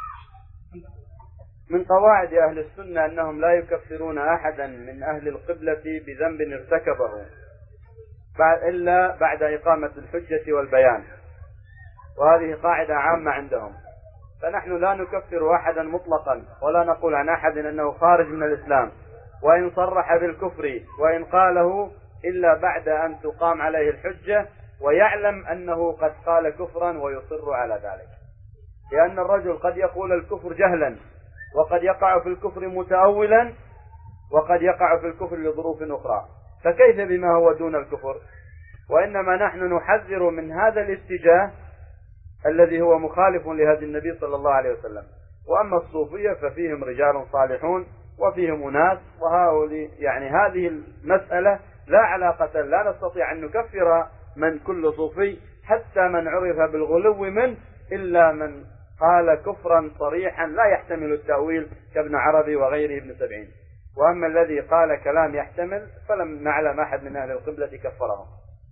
من قواعد أهل السنة أنهم لا يكفرون أحدا من أهل القبلة بذنب ارتكبه إلا بعد إقامة الحجة والبيان، وهذه قاعدة عامة عندهم. فنحن لا نكفر أحدا مطلقا، ولا نقول عن أحد أنه خارج من الإسلام وإن صرح بالكفر وإن قاله إلا بعد أن تقام عليه الحجة ويعلم أنه قد قال كفرا ويصر على ذلك، لأن الرجل قد يقول الكفر جهلا، وقد يقع في الكفر متأولا، وقد يقع في الكفر لظروف أخرى، فكيف بما هو دون الكفر؟ وإنما نحن نحذر من هذا الاتجاه الذي هو مخالف لهدي النبي صلى الله عليه وسلم. وأما الصوفية ففيهم رجال صالحون وفيهم أناس، وهؤلاء يعني هذه المسألة لا علاقة، لا نستطيع أن نكفر من كل صوفي حتى من عرف بالغلو منه، إلا من قال كفرا صريحا لا يحتمل التأويل كابن عربي وغيره ابن سبعين. وأما الذي قال كلام يحتمل فلم نعلم أحد من أهل القبلة كفرهم.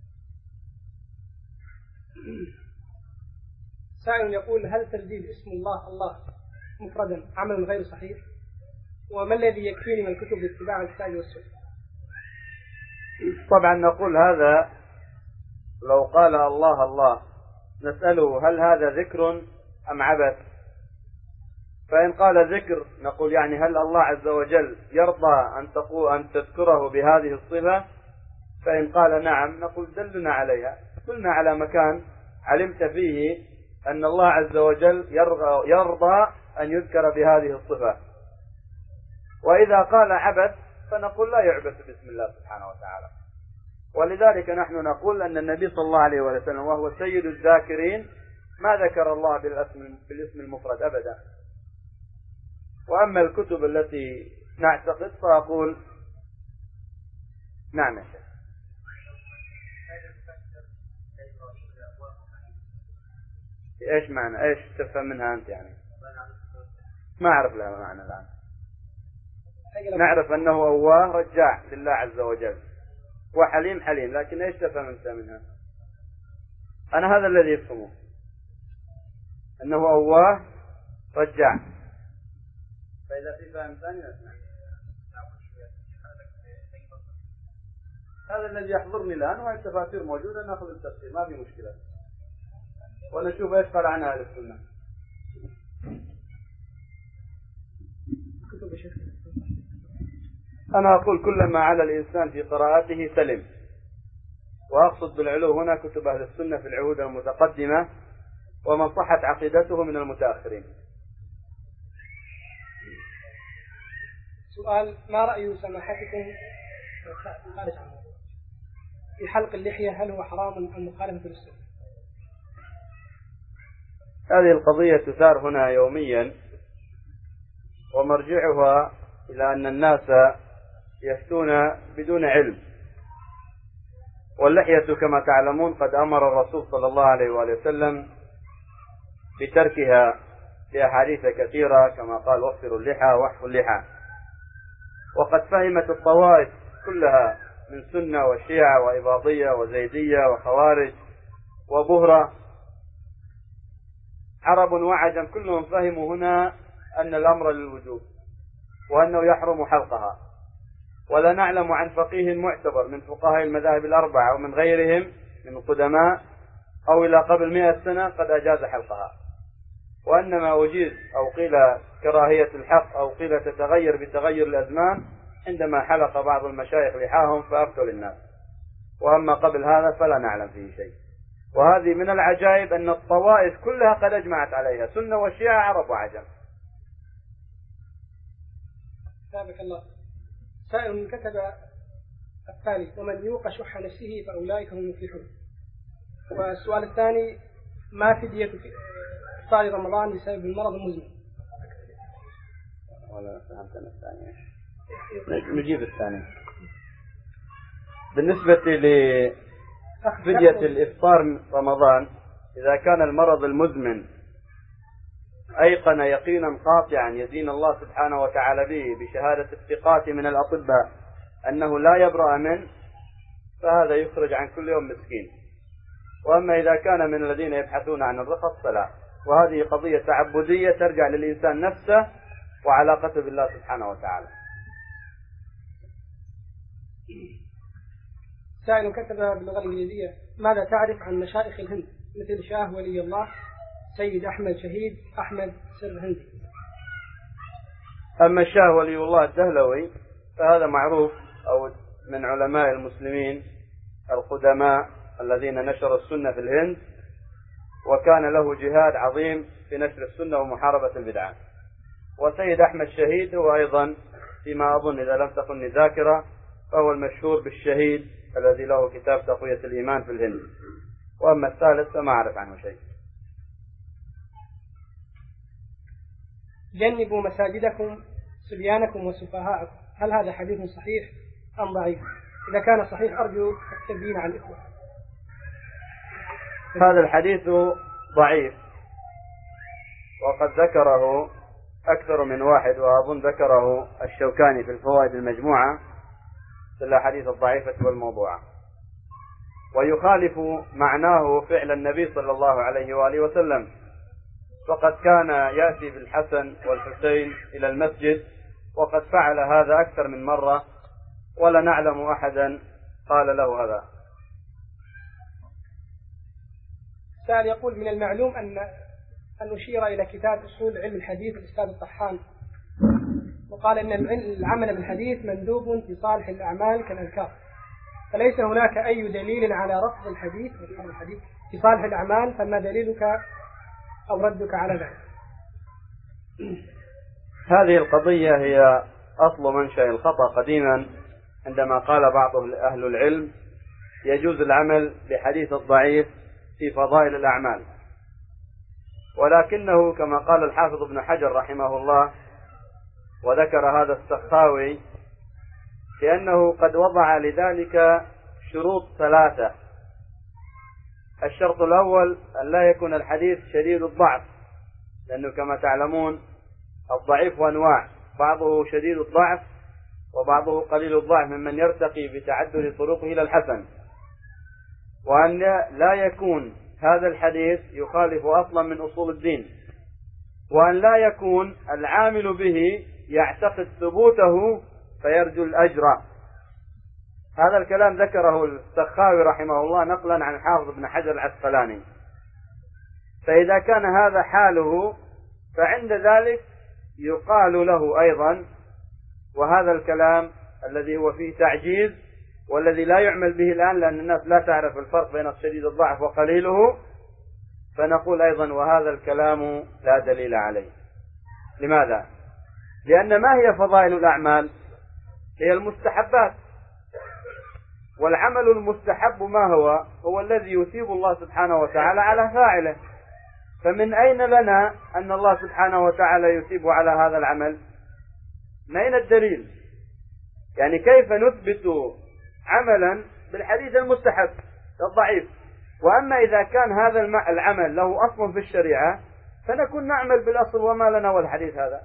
سائل يقول: هل ترديد اسم الله الله مفردا عمل غير صحيح؟ وما الذي يكفيني من الكتب لاتباع الكتاب والسنة؟ طبعا نقول هذا لو قال الله الله نسأله هل هذا ذكر أم عبث؟ فإن قال ذكر نقول يعني هل الله عز وجل يرضى أن تقول أن تذكره بهذه الصفة؟ فإن قال نعم نقول دلنا عليها، قلنا على مكان علمت فيه أن الله عز وجل يرضى أن يذكر بهذه الصفة. وإذا قال عبث فنقول لا يعبث باسم الله سبحانه وتعالى. ولذلك نحن نقول أن النبي صلى الله عليه وسلم وهو سيد الذاكرين ما ذكر الله بالاسم بالاسم المفرد أبدا. وأما الكتب التي نعتقد فأقول نعم يا شيخ. ايش معنى ايش تفهم منها انت يعني؟ ما اعرف لها معنى الان. نعرف انه أواه رجاع لله عز وجل وحليم حليم، لكن ايش تفهم انت منها؟ انا هذا الذي يفهمه، انه أواه رجاع. فاذا في فهم ثاني نسمع. هذا الذي يحضرني الان وهي التفاسير موجوده، ناخذ التفسير ما في مشكله ونشوف ايش قال عنها اهل السنه. انا اقول كل ما على الانسان في قراءته سلم، واقصد بالعلو هنا كتب اهل السنه في العهود المتقدمه ومن صحت عقيدته من المتاخرين. سؤال: ما رأي سماحتكم في حلق اللحية؟ هل هو حرام أم مخالفة للسنة؟ هذه القضية تثار هنا يوميا، ومرجعها إلى أن الناس يفتون بدون علم. واللحية كما تعلمون قد أمر الرسول صلى الله عليه وآله وسلم بتركها لأحاديث كثيرة، كما قال: وفروا اللحى واحفوا اللحى. وقد فهمت الطوائف كلها من سنة وشيعة وإباضية وزيدية وخوارج وبهرة، عرب وعجم، كلهم فهموا هنا أن الأمر للوجوب وأنه يحرم حلقها. ولا نعلم عن فقيه معتبر من فقهاء المذاهب الأربعة ومن غيرهم من القدماء أو إلى قبل مئة سنة قد أجاز حلقها. وأنما أجيز أو قيل كراهية الحق أو قيل تتغير بتغير الأزمان عندما حلق بعض المشايخ لحاهم فأفتوا للناس، وأما قبل هذا فلا نعلم فيه شيء. وهذه من العجائب أن الطوائف كلها قد أجمعت عليها، سنة وشيعة عرب وعجم. سابق الله. سائل كتب الثاني: ومن يوق شح نفسه فأولئك هم المفلحون. والسؤال الثاني: ما فدية إفطار رمضان بسبب المرض المزمن؟ ولا فهمتنا الثانية، نجيب الثاني. بالنسبة لفدية الإفطار رمضان، إذا كان المرض المزمن أيقن يقينا قاطعا يدين الله سبحانه وتعالى به بشهادة الثقات من الأطباء أنه لا يبرأ منه، فهذا يخرج عن كل يوم مسكين. وأما إذا كان من الذين يبحثون عن الرخص فلا، وهذه قضية تعبدية ترجع للإنسان نفسه وعلاقته بالله سبحانه وتعالى. سائل كتب باللغة الإنجليزية: ماذا تعرف عن مشايخ الهند مثل شاه ولي الله سيد أحمد شهيد أحمد سرهندي. أما الشاه ولي الله الدهلوي فهذا معروف أو من علماء المسلمين القدماء الذين نشروا السنة في الهند، وكان له جهاد عظيم في نشر السنة ومحاربة البدعة. وسيد أحمد شهيد هو أيضا فيما أظن إذا لم تكن ذاكرة فهو المشهور بالشهيد الذي له كتاب تقوية الإيمان في الهند. وأما الثالث فما أعرف عنه شيء. جنبوا مساجدكم صبيانكم وسفهاءكم، هل هذا حديث صحيح أم ضعيف؟ إذا كان صحيح أرجو التبيين عن الإخوة. هذا الحديث ضعيف، وقد ذكره أكثر من واحد، وأظن ذكره الشوكاني في الفوائد المجموعة في الأحاديث الضعيفة والموضوعة، ويخالف معناه فعل النبي صلى الله عليه وآله وسلم، فقد كان يأتي بالحسن والحسين إلى المسجد، وقد فعل هذا أكثر من مرة، ولا نعلم أحدا قال له هذا. سأل يقول: من المعلوم أن أن نشير إلى كتاب أصول علم الحديث الأستاذ الطحان، وقال أن العمل بالحديث مندوب في صالح الأعمال كالأذكار، فليس هناك أي دليل على رفض الحديث الحديث في صالح الأعمال، فما دليلك أو ردك على ذلك؟ هذه القضية هي أصل منشأ الخطأ قديما، عندما قال بعض أهل العلم يجوز العمل بحديث الضعيف في فضائل الأعمال، ولكنه كما قال الحافظ ابن حجر رحمه الله وذكر هذا السخاوي لأنه قد وضع لذلك شروط ثلاثة. الشرط الأول أن لا يكون الحديث شديد الضعف، لأنه كما تعلمون الضعيف أنواع، بعضه شديد الضعف وبعضه قليل الضعف ممن يرتقي بتعدد طرقه إلى الحسن، وأن لا يكون هذا الحديث يخالف أصلا من أصول الدين، وأن لا يكون العامل به يعتقد ثبوته فيرجو الأجر. هذا الكلام ذكره السخاوي رحمه الله نقلا عن حافظ ابن حجر العسقلاني. فإذا كان هذا حاله فعند ذلك يقال له أيضا، وهذا الكلام الذي هو فيه تعجيز والذي لا يعمل به الآن لأن الناس لا تعرف الفرق بين شديد الضعف وقليله، فنقول أيضا وهذا الكلام لا دليل عليه. لماذا؟ لأن ما هي فضائل الأعمال؟ هي المستحبات، والعمل المستحب ما هو؟ هو الذي يثيب الله سبحانه وتعالى على فاعله، فمن أين لنا أن الله سبحانه وتعالى يثيب على هذا العمل؟ من أين الدليل؟ يعني كيف نثبت عملا بالحديث المستحب الضعيف؟ وأما إذا كان هذا العمل له أصل في الشريعة فنكون نعمل بالأصل وما لنا والحديث هذا.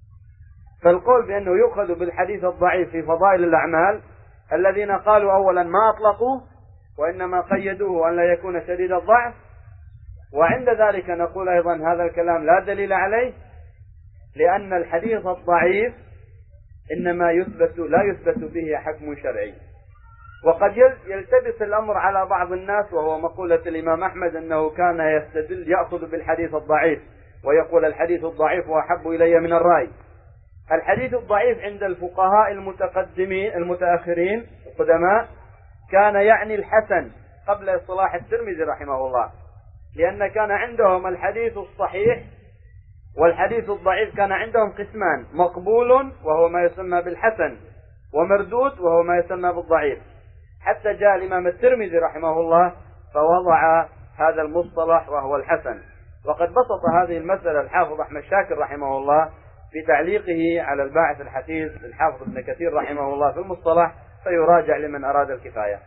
فالقول بأنه يؤخذ بالحديث الضعيف في فضائل الأعمال، الذين قالوا أولا ما أطلقوه وإنما قيدوه أن لا يكون شديد الضعف، وعند ذلك نقول أيضا هذا الكلام لا دليل عليه، لأن الحديث الضعيف إنما يثبت لا يثبت به حكم شرعي. وقد يلتبس الأمر على بعض الناس، وهو مقولة الإمام أحمد أنه كان يستدل يأخذ بالحديث الضعيف ويقول الحديث الضعيف وأحب إلي من الرأي. الحديث الضعيف عند الفقهاء المتقدمين المتأخرين القدماء كان يعني الحسن قبل اصطلاح الترمذي رحمه الله، لأن كان عندهم الحديث الصحيح والحديث الضعيف كان عندهم قسمان: مقبول وهو ما يسمى بالحسن، ومردود وهو ما يسمى بالضعيف، حتى جاء الإمام الترمذي رحمه الله فوضع هذا المصطلح وهو الحسن. وقد بسط هذه المسألة الحافظ أحمد شاكر رحمه الله في تعليقه على الباعث الحثيث للحافظ ابن كثير رحمه الله في المصطلح، فيراجع لمن أراد الكفاية.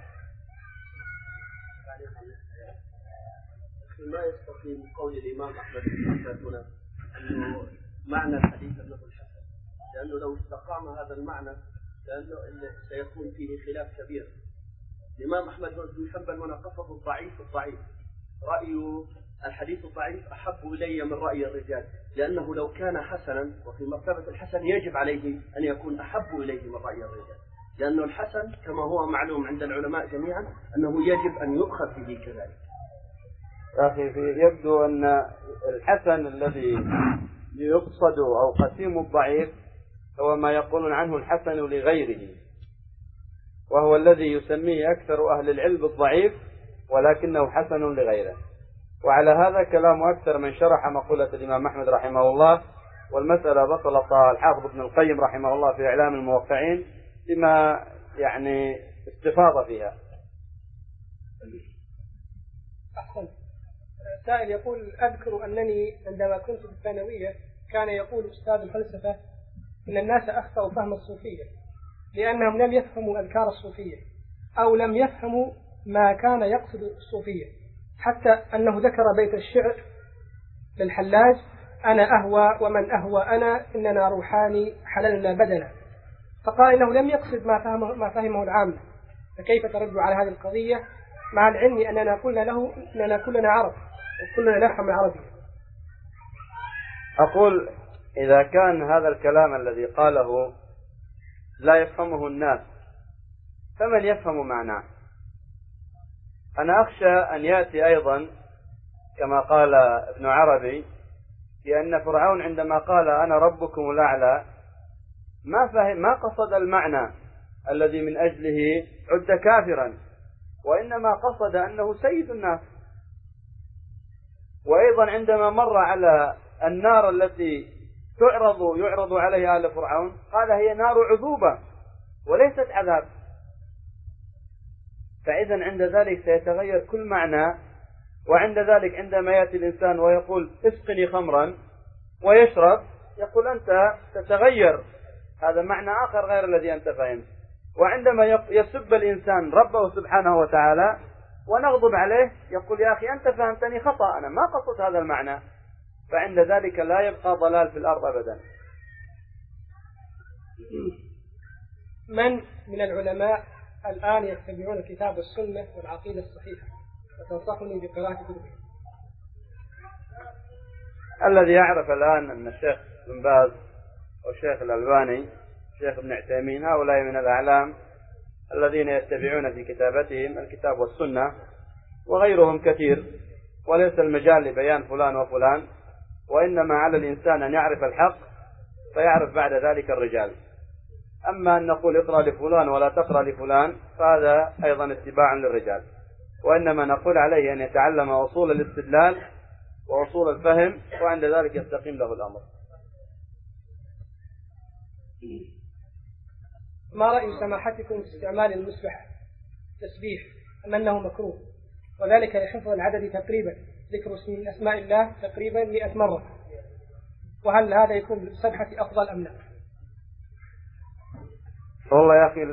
ما يستقيم قول الإمام أحمد بن حنبل هنا أنه معنى الحديث أنه الحسن، لأنه لو استقام هذا المعنى لأنه سيكون فيه خلاف كبير. الإمام أحمد بن حنبل هنا قصد الضعيف الضعيف، رأيه الحديث الضعيف أحب إلي من رأي الرجال، لأنه لو كان حسنا وفي مرتبة الحسن يجب عليه أن يكون أحب إليه من رأي الرجال، لأنه الحسن كما هو معلوم عند العلماء جميعا أنه يجب أن يؤخذ به كذلك. يا أخي يبدو أن الحسن الذي يقصد أو قسيم الضعيف هو ما يقولون عنه الحسن لغيره، وهو الذي يسميه أكثر أهل العلم الضعيف ولكنه حسن لغيره. وعلى هذا كلام أكثر من شرح مقولة الإمام أحمد رحمه الله، والمسألة بطلتها الحافظ ابن القيم رحمه الله في إعلام الموقعين بما يعني استفاض فيها. أحسن. سائل يقول: أذكر أنني عندما كنت في الثانوية كان يقول أستاذ الفلسفة إن الناس أخطأوا فهم الصوفية لأنهم لم يفهموا أذكار الصوفية أو لم يفهموا ما كان يقصد الصوفية، حتى أنه ذكر بيت الشعر للحلاج: أنا أهوى ومن أهوى أنا إننا روحاني حللنا بدنا. فقال إنه لم يقصد ما فهمه, ما فهمه العامة. فكيف ترد على هذه القضية مع العلم أننا قلنا له أننا كلنا عرب وكلنا نفهم العربي؟ أقول إذا كان هذا الكلام الذي قاله لا يفهمه الناس فمن يفهم معناه؟ أنا أخشى أن يأتي أيضا كما قال ابن عربي بأن فرعون عندما قال أنا ربكم الأعلى ما فهم ما قصد المعنى الذي من أجله عد كافرا، وإنما قصد أنه سيد الناس. وأيضا عندما مر على النار التي تعرض يعرض عليها آل فرعون قال هي نار عذوبة وليست عذاب. فإذا عند ذلك سيتغير كل معنى. وعند ذلك عندما يأتي الإنسان ويقول اسقني خمرا ويشرب يقول أنت تتغير، هذا معنى آخر غير الذي أنت فهمت. وعندما يسب الإنسان ربه سبحانه وتعالى ونغضب عليه يقول يا أخي أنت فهمتني خطأ، أنا ما قصدت هذا المعنى. فعند ذلك لا يبقى ضلال في الأرض أبدا. من من العلماء الآن يتبعون الكتاب والسنة والعقيدة الصحيحة وتنصحني بقراءة كتبه؟ الذي يعرف الآن أن الشيخ بن باز والشيخ الألباني الشيخ ابن عثيمين هؤلاء من الأعلام الذين يتبعون في كتابتهم الكتاب والسنة، وغيرهم كثير، وليس المجال لبيان فلان وفلان، وإنما على الإنسان أن يعرف الحق فيعرف بعد ذلك الرجال. أما أن نقول اقرأ لفلان ولا تقرأ لفلان فهذا أيضا اتباع للرجال، وإنما نقول عليه أن يتعلم أصول الاستدلال وأصول الفهم، وعند ذلك يستقيم له الأمر. ما رأي سماحتكم في استعمال المسبح تسبيح أم أنه مكروه، وذلك لحفظ العدد تقريبا، ذكر اسم من أسماء الله تقريبا مئة مرة، وهل هذا يكون بالسبحة أفضل أم لا؟ والله يا أخي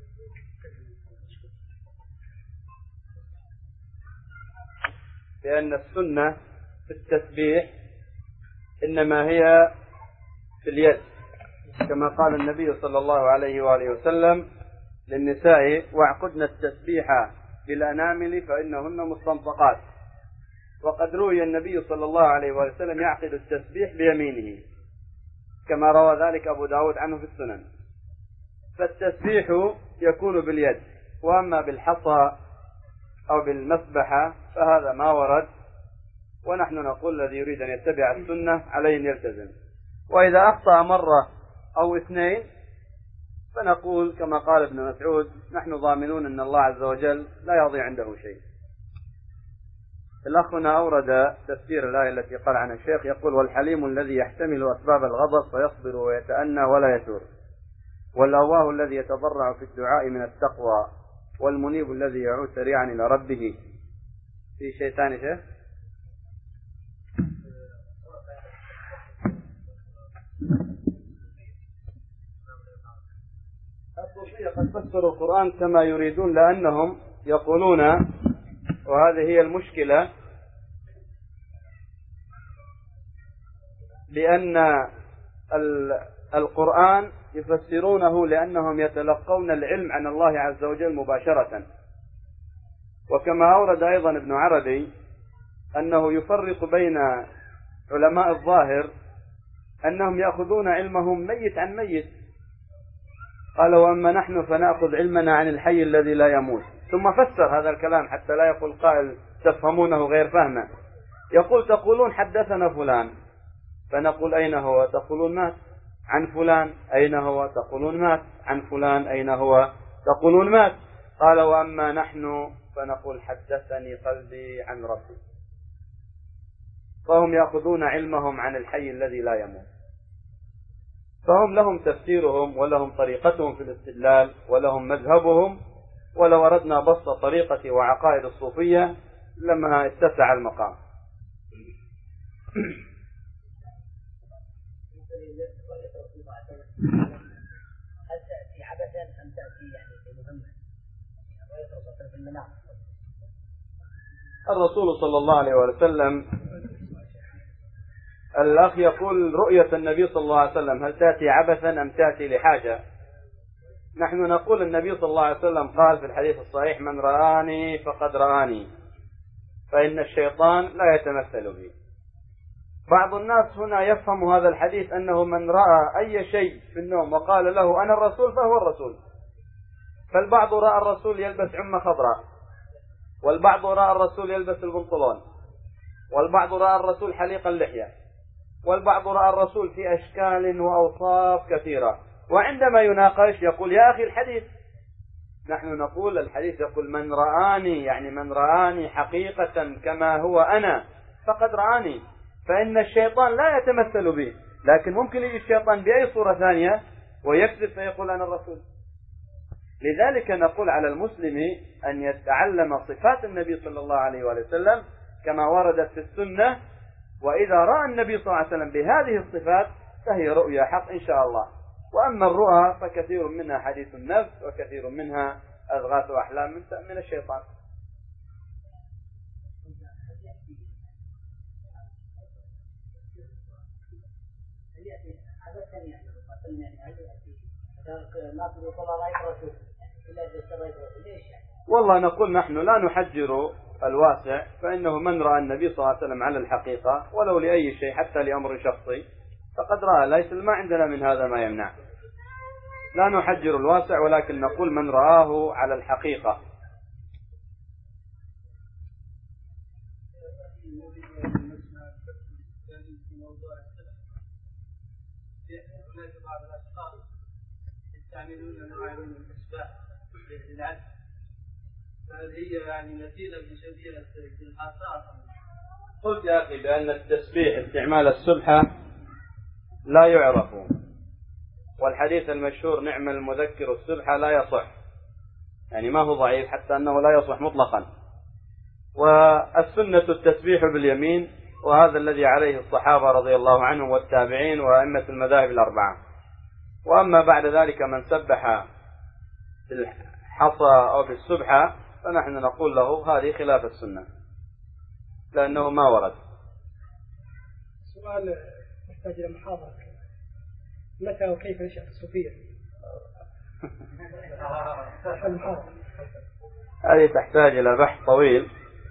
لأن السنة في التسبيح إنما هي في اليد، كما قال النبي صلى الله عليه وآله وسلم للنساء واعقدن التسبيح بالأنامل فإنهن مستنطقات. وقد روي النبي صلى الله عليه وآله وسلم يعقد التسبيح بيمينه كما روى ذلك أبو داود عنه في السنن. فالتسبيح يكون باليد، وأما بالحصى أو بالمسبحة فهذا ما ورد، ونحن نقول الذي يريد أن يتبع السنة عليه أن يلتزم. وإذا أخطأ مرة أو اثنين فنقول كما قال ابن مسعود نحن ضامنون أن الله عز وجل لا يضيع عنده شيء. الأخ هنا أورد تفسير الآية التي قال عنها الشيخ، يقول والحليم الذي يحتمل أسباب الغضب فيصبر ويتأنى ولا يثور، والأواه الذي يتضرع في الدعاء من التقوى، والمنيب الذي يعود سريعا إلى ربه. في شيء ثاني شيخ؟ الصوفية قد فسروا القرآن كما يريدون، لأنهم يقولون، وهذه هي المشكلة، بأن القرآن يفسرونه لأنهم يتلقون العلم عن الله عز وجل مباشرة. وكما أورد أيضا ابن عربي أنه يفرق بين علماء الظاهر أنهم يأخذون علمهم ميت عن ميت، قال وأما نحن فنأخذ علمنا عن الحي الذي لا يموت. ثم فسر هذا الكلام حتى لا يقول قائل تفهمونه غير فهمه. يقول تقولون حدثنا فلان، فنقول أين هو؟ تقولون مات. عن فلان أين هو؟ تقولون مات. عن فلان أين هو؟ تقولون مات. قال وأما نحن فنقول حدثني قلبي عن ربي. فهم يأخذون علمهم عن الحي الذي لا يموت، فهم لهم تفسيرهم ولهم طريقتهم في الاستدلال ولهم مذهبهم. ولو أردنا بسط طريقة وعقائد الصوفية لما اتسع المقام. هل تأتي عبثا أم تأتي يعني بمهمة ويتصل في المنام؟ الرسول صلى الله عليه وسلم، الأخ يقول رؤية النبي صلى الله عليه وسلم هل تأتي عبثا أم تأتي لحاجة؟ نحن نقول النبي صلى الله عليه وسلم قال في الحديث الصحيح من رآني فقد رآني، فإن الشيطان لا يتمثل بي. بعض الناس هنا يفهم هذا الحديث أنه من رأى أي شيء في النوم وقال له أنا الرسول فهو الرسول. فالبعض رأى الرسول يلبس عمة خضراء، والبعض رأى الرسول يلبس البنطلون، والبعض رأى الرسول حليق اللحية، والبعض رأى الرسول في أشكال وأوصاف كثيرة. وعندما يناقش يقول يا أخي الحديث، نحن نقول الحديث يقول من رآني، يعني من رآني حقيقة كما هو أنا فقد رآني، فإن الشيطان لا يتمثل به. لكن ممكن يجي الشيطان بأي صورة ثانية ويكذب فيقول أنا الرسول. لذلك نقول على المسلم أن يتعلم صفات النبي صلى الله عليه وسلم كما وردت في السنة، وإذا رأى النبي صلى الله عليه وسلم بهذه الصفات فهي رؤيا حق إن شاء الله. وأما الرؤى فكثير منها حديث النفس وكثير منها أضغاث أحلام من الشيطان. والله نقول نحن لا نحجر الواسع، فإنه من رأى النبي صلى الله عليه وسلم على الحقيقة ولو لأي شيء حتى لأمر شخصي فقد رأى، ليس ما عندنا من هذا ما يمنع. لا نحجر الواسع ولكن نقول من رآه على الحقيقة. يستعملون نوعا من الإشباع للعد، فهل هي يعني مثيلة بشبيهة بالآثار؟ قلت يا أخي بأن التسبيح استعمال السبحة لا يعرف، والحديث المشهور نعم المذكر السبحة لا يصح، يعني ما هو ضعيف حتى أنه لا يصح مطلقا. والسنة التسبيح باليمين، وهذا الذي عليه الصحابة رضي الله عنهم والتابعين وأئمة المذاهب الأربعة. وأما بعد ذلك من سبح بالحصى أو بالسبحة فنحن نقول له هذه خلاف السنة لأنه ما ورد. سؤال محتاج إلى محاضرة، متى وكيف نشأت الصوفية؟ هذه تحتاج إلى بحث طويل.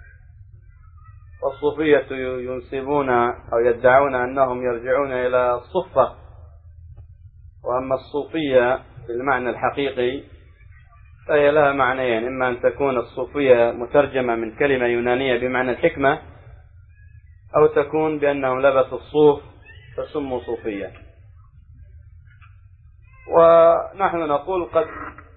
والصوفية ينسبون أو يدعون أنهم يرجعون إلى الصفة، وأما الصوفية بالمعنى الحقيقي فهي لها معنيين: إما أن تكون الصوفية مترجمة من كلمة يونانية بمعنى الحكمة، أو تكون بأنهم لبسوا الصوف فسموا صوفية. ونحن نقول قد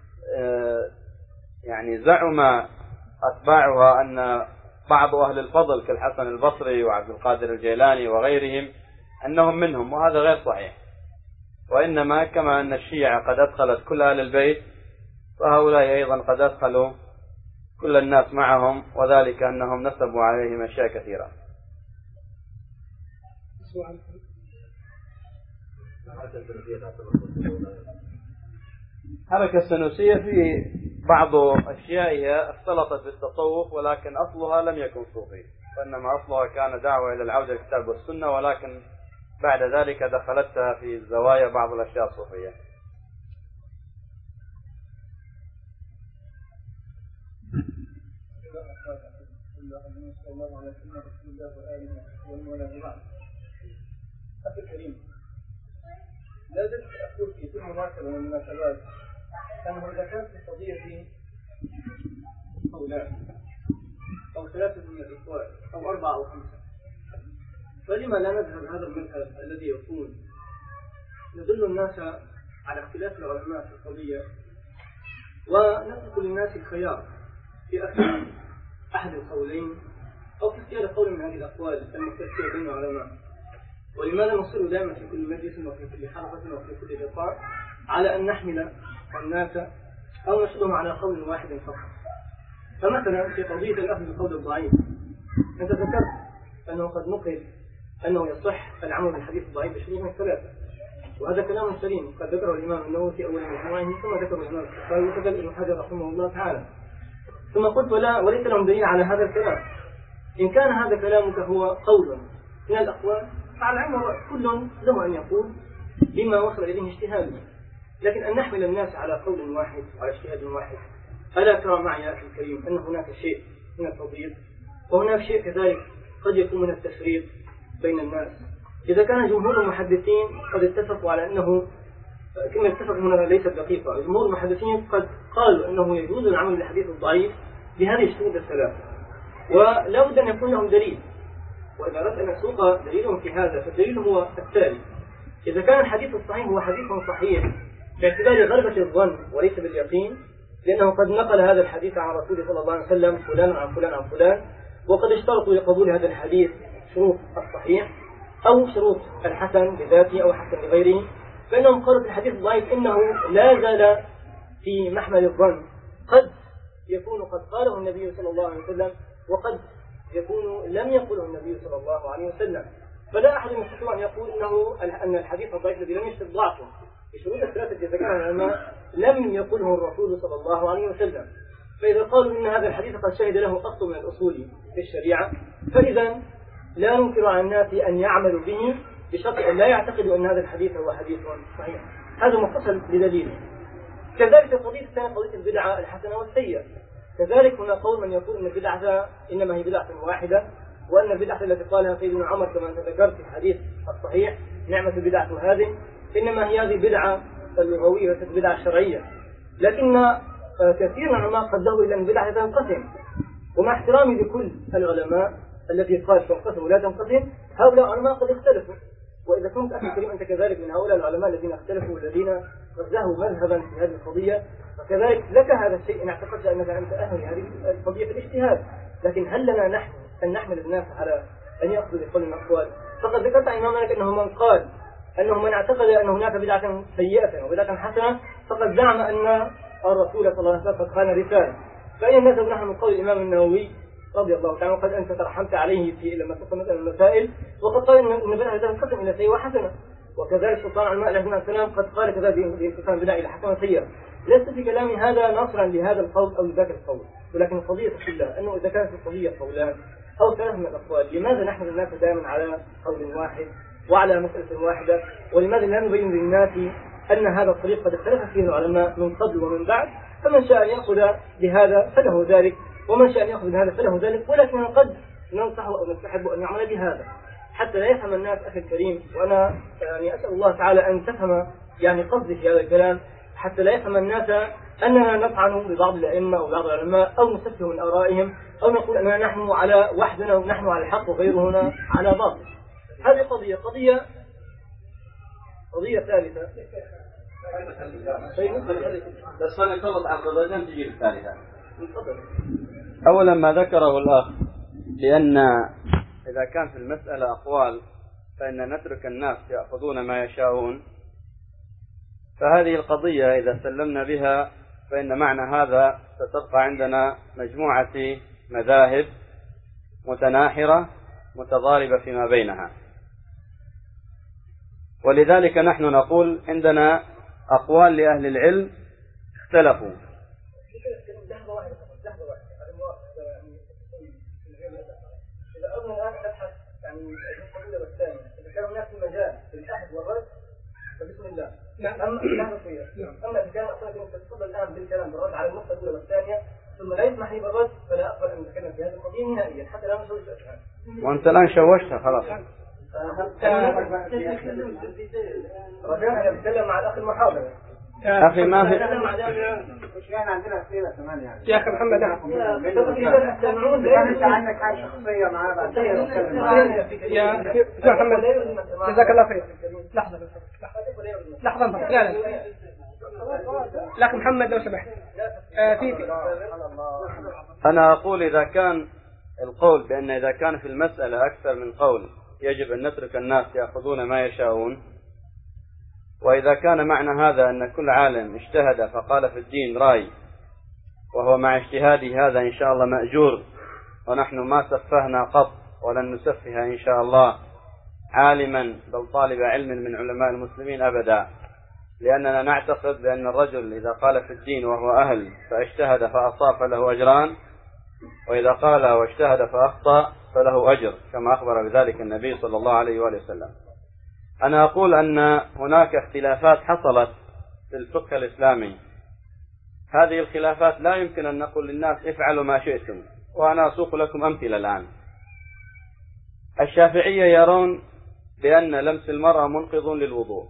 يعني زعم أتباعها أن بعض أهل الفضل كالحسن البصري وعبد القادر الجيلاني وغيرهم أنهم منهم، وهذا غير صحيح. وإنما كما أن الشيعة قد أدخلت كل أهل البيت، فهؤلاء أيضا قد أدخلوا كل الناس معهم، وذلك أنهم نسبوا عليهم أشياء كثيرة. حركة السنوسية في بعض أشيائها اختلطت بالتصوف، ولكن أصلها لم يكن صوفي، وإنما أصلها كان دعوة إلى العودة للكتاب والسنة، ولكن بعد ذلك دخلتها في الزوايا بعض الأشياء الصوفية. أخي الكريم، لا زلت أقول في كل مناسبة من المناسبات أنه إذا كانت القضية دي قولان أو ثلاثة من الأقوال أو أربعة أو خمسة، فلما لا نذهب هذا المذهب الذي يكون ندل الناس على اختلاف العلماء في القضية ونترك للناس الخيار في أخذ أحد القولين أو في اختيار قول من هذه الأقوال المختلفة بين العلماء؟ ولماذا نصر دائما في كل مجلس وفي كل حلقة وفي كل لقاء على أن نحمل الناس أو نشدهم على قول واحد فقط؟ فمثلا في قضية الأخذ بالقول الضعيف، أنت ذكرت أنه قد نقل أنه يصح العمل بالحديث الضعيف بشروط ثلاثة، وهذا كلام سليم قد ذكره الإمام النووي في أول مجموعه ثم ذكره الإمام البخاري وكذا ابن حجر رحمه الله تعالى. ثم قلت ولا وليس لهم دليل على هذا الكلام. إن كان هذا كلامك هو قول من الأقوال فعلى العلم كل له أن يقول بما وصل إليه اجتهاده، لكن أن نحمل الناس على قول واحد وعلى اجتهاد واحد، ألا ترى معي يا أخي الكريم أن هناك شيء من التضييق وهناك شيء كذلك قد يكون من التفريق بين الناس؟ إذا كان جمهور المحدثين قد اتفقوا على أنه كما اتفق هنا ليست دقيقة، جمهور المحدثين قد قالوا أنه يجوز العمل بالحديث الضعيف بهذه الشروط الثلاث، ولا بد أن يكون لهم دليل. وإذا أردت أن أسوق دليلهم في هذا فالدليل هو التالي: إذا كان الحديث الصحيح هو حديث صحيح باعتبار غلبة الظن وليس باليقين، لأنه قد نقل هذا الحديث عن رسول صلى الله عليه وسلم فلان عن فلان عن فلان، وقد اشترطوا لقبول هذا الحديث شروط الصحيح أو شروط الحسن بذاته أو حسن بغيره، فإنهم قالوا في الحديث الضعيف إنه لا زال في محمل الظن، قد يكون قد قاله النبي صلى الله عليه وسلم وقد يكون لم يقله النبي صلى الله عليه وسلم. فلا أحد يستطيع أن يقول إنه أن الحديث الضعيف الذي لم يشترط ضعفه بشروط الثلاثة التي ذكرها العلماء لم يقله الرسول صلى الله عليه وسلم. فإذا قالوا إن هذا الحديث قد شهد له أصل من الأصول في الشريعة، فإذا لا ننكر على الناس أن يعملوا به بشرط أن لا يعتقدوا أن هذا الحديث هو حديث صحيح. هذا مفصل بدليل. كذلك القضية الثانية قضية البدعة الحسنة والسيئة، كذلك هنا قول من يقول أن البدعة إنما هي بدعة واحدة، وأن البدعة التي قالها سيدنا عمر كما ذكرت في الحديث الصحيح نعمة البدعة هذه إنما هي هذه بدعة اللغوية وليست بدعة شرعية. لكن كثير من العلماء قدروا إلى أن البدعة تنقسم، ومع احترامي لكل العلماء التي قال تنقسم ولا تنقسم، هؤلاء العلماء قد اختلفوا. وإذا كنت أخي الكريم أنت كذلك من هؤلاء العلماء الذين اختلفوا والذين رجحوا مذهبا في هذه القضية، فكذلك لك هذا الشيء إن اعتقدت أنك أنت أهل هذه القضية في الاجتهاد. لكن هل لنا نحن أن نحمل الناس على أن يأخذوا بكل الأقوال؟ فقد ذكرت عن إمام مالك أنه من قال أنه من اعتقد أن هناك بدعة سيئة وبدعة حسنة فقد زعم أن الرسول صلى الله عليه وسلم قد خان رسالة. فإن نذهب نحن من قول الإمام النووي رضي الله تعالى وقد أنت ترحمت عليه في لما تصل المسائل، وقد قال أن البدعة تنقسم إلى سيئة وحسنة. وكذلك سلطان علماء عليه السلام قد قال كذلك بانقسام البدع إلى حسنة وسيئة. لست في كلامي هذا ناصرا لهذا القول أو لذاك القول، ولكن القضية كلها أنه إذا كانت القضية قولان أو ثلاث من الأقوال لماذا نحمل الناس دائما على قول واحد وعلى مسألة واحدة؟ ولماذا لا نبين للناس أن هذا الطريق قد اختلف فيه العلماء من قبل ومن بعد، فمن شاء أن يأخذ بهذا فله ذلك ومن شاء أن يأخذ بهذا فله ذلك، ولكن قد ننصح أو نستحب أن يعمل بهذا حتى لا يفهم الناس أخي الكريم. وأنا يعني أسأل الله تعالى أن تفهم يعني قصدي في هذا الكلام، حتى لا يفهم الناس أننا نطعن ببعض الأئمة أو بعض العلماء أو نسفه من آرائهم أو نقول أننا نحن على وحدنا ونحن على الحق وغيرنا على باطل. هذه قضية قضية قضية ثالثة. بس فلنطلق على قضيتين تجي الثالثة. أولا ما ذكره الأخ، لأن إذا كان في المسألة أقوال فإن نترك الناس يأخذون ما يشاءون، فهذه القضية إذا سلمنا بها فإن معنى هذا ستبقى عندنا مجموعة مذاهب متناحرة متضاربة فيما بينها. ولذلك نحن نقول عندنا أقوال لأهل العلم اختلفوا. إذا أردنا الآن نبحث يعني القضية والثانية، إذا كان هناك مجال للأخذ والرد فبسم الله. أما أما إذا كان أصلا تتفضل الآن بالكلام بالرد على النقطة الأولى والثانية ثم لا يسمح لي بالرد، فلا أقبل أن أتكلم في هذه القضية نهائيا حتى لا نشوش الأشياء. وأنت الآن شوشتها خلاص. رجاء أن أتكلم مع الأخ المحاضر. أخي ما في يا أخي محمد انت عندك حاجه شخصيه معاه بعد يا محمد جزاك الله خير. لحظة لحظة لحظة لا لا لك محمد لو سمحت. في أنا أقول إذا كان القول بأن إذا كان في المسألة أكثر من قول يجب أن نترك الناس يأخذون ما يشاءون، وإذا كان معنى هذا أن كل عالم اجتهد فقال في الدين رأي وهو مع اجتهاده هذا إن شاء الله مأجور، ونحن ما سفهنا قط ولن نسفه إن شاء الله عالما بل طالب علم من علماء المسلمين أبدا، لأننا نعتقد بأن الرجل إذا قال في الدين وهو أهل فاجتهد فأصاب فله أجران، وإذا قال واجتهد فأخطأ فله أجر، كما أخبر بذلك النبي صلى الله عليه وآله وسلم. أنا أقول أن هناك اختلافات حصلت في الفقه الإسلامي، هذه الخلافات لا يمكن أن نقول للناس افعلوا ما شئتم، وأنا أسوق لكم أمثلة الآن. الشافعية يرون بأن لمس المرأة منقض للوضوء،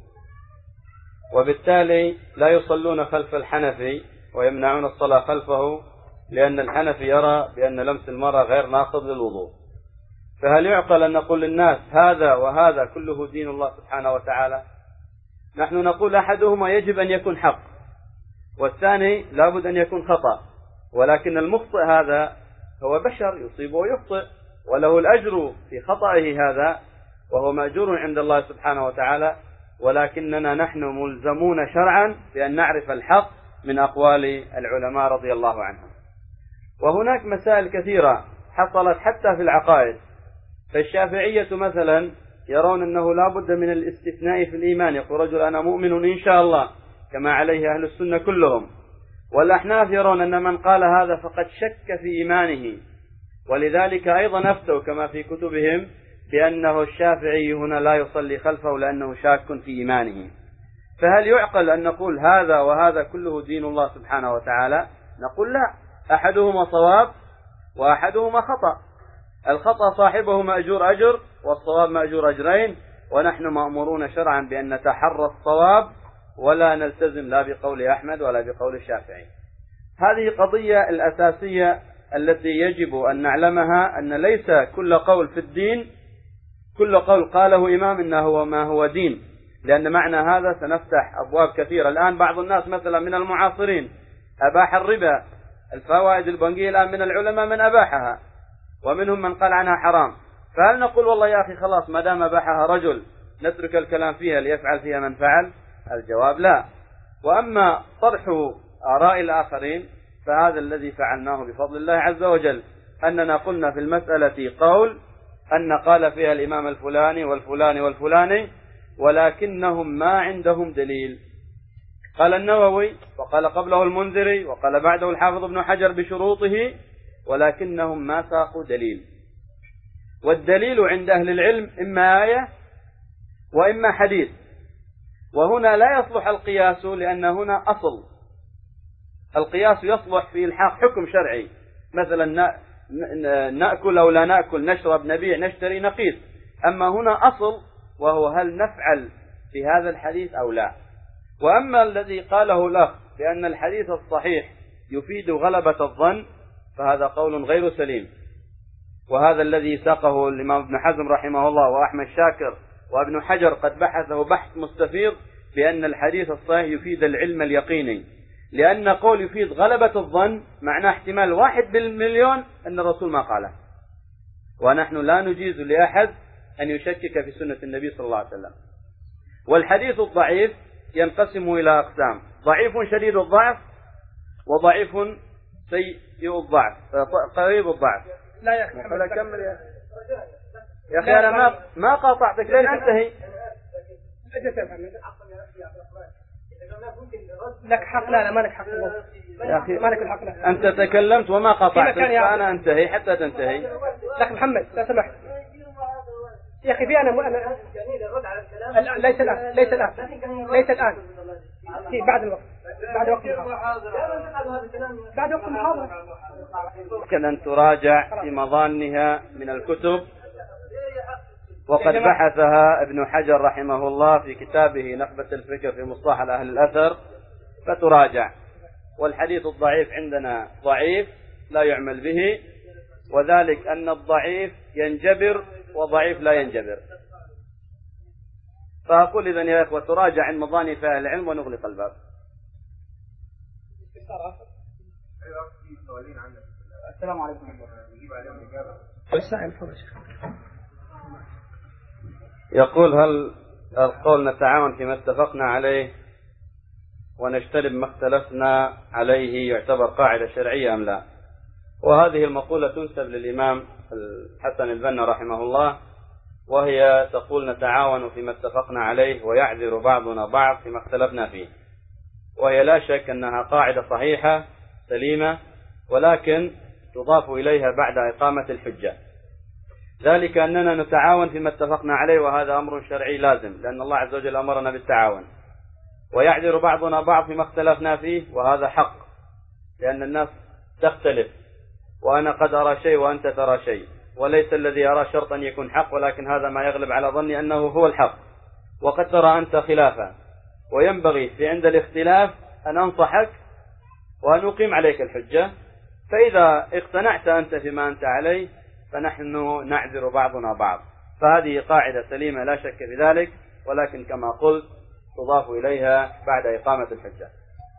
وبالتالي لا يصلون خلف الحنفي ويمنعون الصلاة خلفه، لأن الحنفي يرى بأن لمس المرأة غير ناقض للوضوء. فهل يعقل أن نقول للناس هذا وهذا كله دين الله سبحانه وتعالى؟ نحن نقول أحدهما يجب أن يكون حق، والثاني لابد أن يكون خطأ، ولكن المخطئ هذا هو بشر يصيب ويخطئ، وله الأجر في خطئه هذا وهو مأجور عند الله سبحانه وتعالى، ولكننا نحن ملزمون شرعا بأن نعرف الحق من أقوال العلماء رضي الله عنهم. وهناك مسائل كثيرة حصلت حتى في العقائد، فالشافعية مثلا يرون أنه لا بد من الاستثناء في الإيمان، يقول رجل أنا مؤمن إن شاء الله كما عليه أهل السنة كلهم، والأحناف يرون أن من قال هذا فقد شك في إيمانه، ولذلك أيضا أفتوا كما في كتبهم بأنه الشافعي هنا لا يصلي خلفه لأنه شاك في إيمانه. فهل يعقل أن نقول هذا وهذا كله دين الله سبحانه وتعالى؟ نقول لا، أحدهما صواب وأحدهما خطأ، الخطأ صاحبه مأجور أجر والصواب مأجور أجرين، ونحن مأمورون شرعا بأن نتحرى الصواب ولا نلتزم لا بقول أحمد ولا بقول الشافعي. هذه قضية الأساسية التي يجب أن نعلمها، أن ليس كل قول في الدين كل قول قاله إمام إنه هو ما هو دين، لأن معنى هذا سنفتح أبواب كثيرة. الآن بعض الناس مثلا من المعاصرين أباح الربا، الفوائد البنكية الآن من العلماء من أباحها ومنهم من قال عنها حرام، فهل نقول والله يا أخي خلاص ما دام أباحها رجل نترك الكلام فيها ليفعل فيها من فعل؟ الجواب لا. وأما طرح آراء الآخرين فهذا الذي فعلناه بفضل الله عز وجل، أننا قلنا في المسألة قول أن قال فيها الإمام الفلاني والفلاني والفلاني، ولكنهم ما عندهم دليل. قال النووي وقال قبله المنذري وقال بعده الحافظ ابن حجر بشروطه، ولكنهم ما ساقوا دليل. والدليل عند أهل العلم إما آية وإما حديث، وهنا لا يصلح القياس لأن هنا أصل. القياس يصلح في الحاق حكم شرعي، مثلا نأكل أو لا نأكل، نشرب نبيع نشتري نقيس، أما هنا أصل وهو هل نفعل في هذا الحديث أو لا. وأما الذي قاله الأخ بأن الحديث الصحيح يفيد غلبة الظن فهذا قول غير سليم، وهذا الذي ساقه الإمام ابن حزم رحمه الله وأحمد شاكر وابن حجر قد بحثه بحث مستفيض بأن الحديث الصحيح يفيد العلم اليقيني، لأن قول يفيد غلبة الظن معناه احتمال واحد بالمليون أن الرسول ما قاله، ونحن لا نجيز لأحد أن يشكك في سنة النبي صلى الله عليه وسلم. والحديث الضعيف ينقسم إلى أقسام: ضعيف شديد الضعف، وضعيف سيء الضعف قريب الضعف. لا يا أخي محمد كمل يا يا أخي، أنا ما ما قاطعتك لين تنتهي. لك حق. لا لا ما لك حق يا أخي، ما لك الحق. لا. أنت تكلمت وما قاطعتك، فأنا أنتهي حتى تنتهي. لك محمد لا سمحت يا أخي، في أنا م... أنا الآن ليس الآن ليس الآن ليس الآن في بعد الوقت بعد وقت بعد وقت المحاضرة. يمكن أن تراجع في مظانها من الكتب، وقد بحثها ابن حجر رحمه الله في كتابه نخبة الفكر في مصطلح أهل الأثر، فتراجع. والحديث الضعيف عندنا ضعيف لا يعمل به، وذلك أن الضعيف ينجبر وضعيف لا ينجبر. فأقول إذن يا إخوة تراجع عن مظاني في أهل العلم ونغلق الباب. السلام عليكم ورحمة الله. يقول هل القول نتعاون فيما اتفقنا عليه ونجتنب ما اختلفنا عليه يعتبر قاعدة شرعية أم لا؟ وهذه المقولة تنسب للإمام الحسن البنا رحمه الله، وهي تقول نتعاون فيما اتفقنا عليه ويعذر بعضنا بعض فيما اختلفنا فيه، وهي لا شك أنها قاعدة صحيحة سليمة، ولكن تضاف إليها بعد إقامة الحجة. ذلك أننا نتعاون فيما اتفقنا عليه، وهذا أمر شرعي لازم، لأن الله عز وجل أمرنا بالتعاون. ويعذر بعضنا بعض فيما اختلفنا فيه، وهذا حق، لأن الناس تختلف، وأنا قد أرى شيء وأنت ترى شيء، وليس الذي أرى شرطا يكون حق، ولكن هذا ما يغلب على ظني أنه هو الحق، وقد ترى أنت خلافا. وينبغي في عند الاختلاف أن أنصحك وأن أقيم عليك الحجة، فإذا اقتنعت أنت فيما أنت عليه فنحن نعذر بعضنا بعض. فهذه قاعدة سليمة لا شك في ذلك، ولكن كما قلت تضاف إليها بعد إقامة الحجة.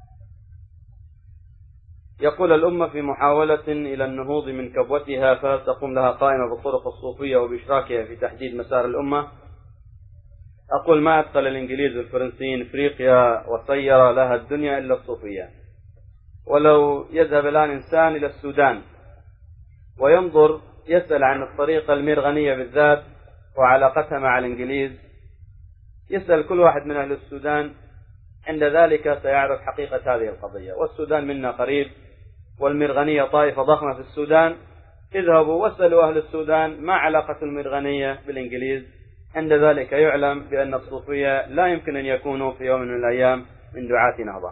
يقول الأمة في محاولة إلى النهوض من كبوتها، فهل تقوم لها قائمة بالطرق الصوفية وبإشراكها في تحديد مسار الأمة؟ أقول ما أدخل الإنجليز والفرنسيين إفريقيا وسير لها الدنيا إلا الصوفية. ولو يذهب الآن إنسان إلى السودان وينظر يسأل عن الطريقة المرغنية بالذات وعلاقتها مع الإنجليز، يسأل كل واحد من أهل السودان، عند ذلك سيعرف حقيقة هذه القضية. والسودان منا قريب، والمرغنية طائفة ضخمة في السودان. اذهبوا واسألوا أهل السودان ما علاقة المرغنية بالإنجليز، عند ذلك يعلم بأن الصوفية لا يمكن أن يكونوا في يوم من الأيام من دعاة نهضة.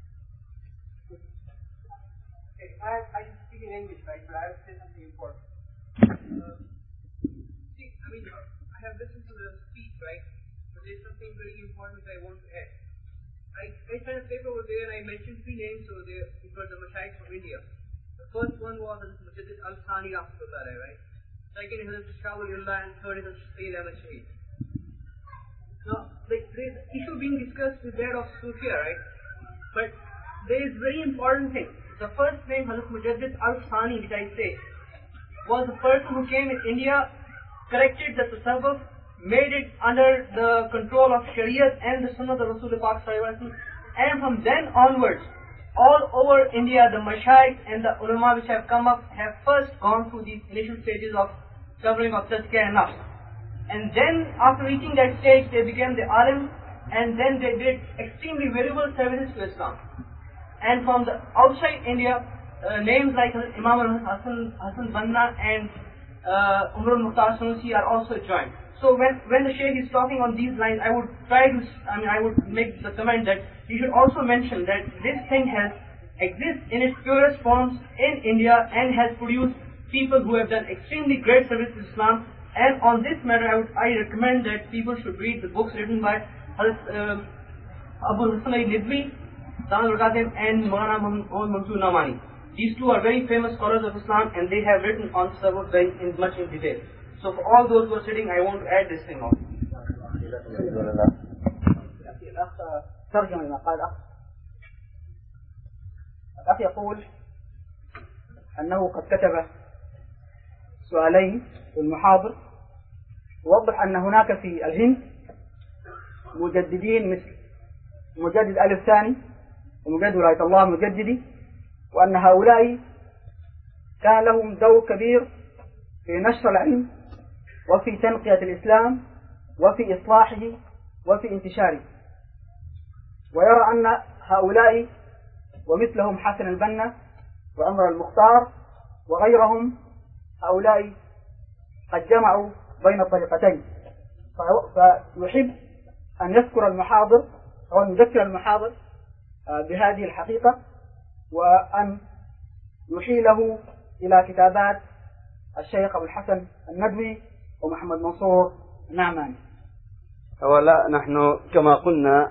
I, I sent a paper over there and I mentioned three names over there which were the Mashayikhs from India. The first one was Mujaddid Al-Thani Rahmatullah, right? Second is Shahulullah, and third is Sayyid Ahmad Shaheed. Now, the, the issue being discussed is that of Sufia, right? But there is very important thing. The first name, Hazrat Mujaddid Al-Thani, which I say, was the person who came in India, corrected the tasawwuf, made it under the control of Shariat and the Sunnah of Rasul Pak Sallallahu Alaihi Wasallam, and from then onwards, all over India, the Mashayikh and the ulama which have come up have first gone through these initial stages of covering of Tazkiyah and Nafs, and then after reaching that stage, they became the alim, and then they did extremely valuable services to Islam. And from the outside India, uh, names like Imam Hassan Hassan Banna and uh, Umar al-Mukhtar Sanusi are also joined. So when, when the Shaykh is talking on these lines, I would try to, I mean, I would make the comment that he should also mention that this thing has exists in its purest forms in India and has produced people who have done extremely great service to Islam. And on this matter, I would, I recommend that people should read the books written by uh, Abu Hassan al-Nidwi, Zaman al-Qasim, and Maulana Muhammad Mansur Namani. These two are very famous scholars of Islam, and they have written on Tasawwuf very in much in detail. So for all those who are sitting, I want to add this thing on. الأخ ترجم لما قال الأخ. الأخ يقول أنه قد كتب سؤالين في المحاضر، ووضح أن هناك في الهند مجددين مثل مجدد ألف ثاني ومجدد ولاية الله مجددي، وأن هؤلاء كان لهم دور كبير في نشر العلم وفي تنقية الإسلام وفي إصلاحه وفي انتشاره، ويرى أن هؤلاء ومثلهم حسن البنا وعمر المختار وغيرهم هؤلاء قد جمعوا بين الطريقتين، فيحب أن يذكر المحاضر أو أن يذكر المحاضر بهذه الحقيقة، وأن يحيله إلى كتابات الشيخ أبو الحسن الندوي ومحمد منصور نعمان. ولا نحن كما قلنا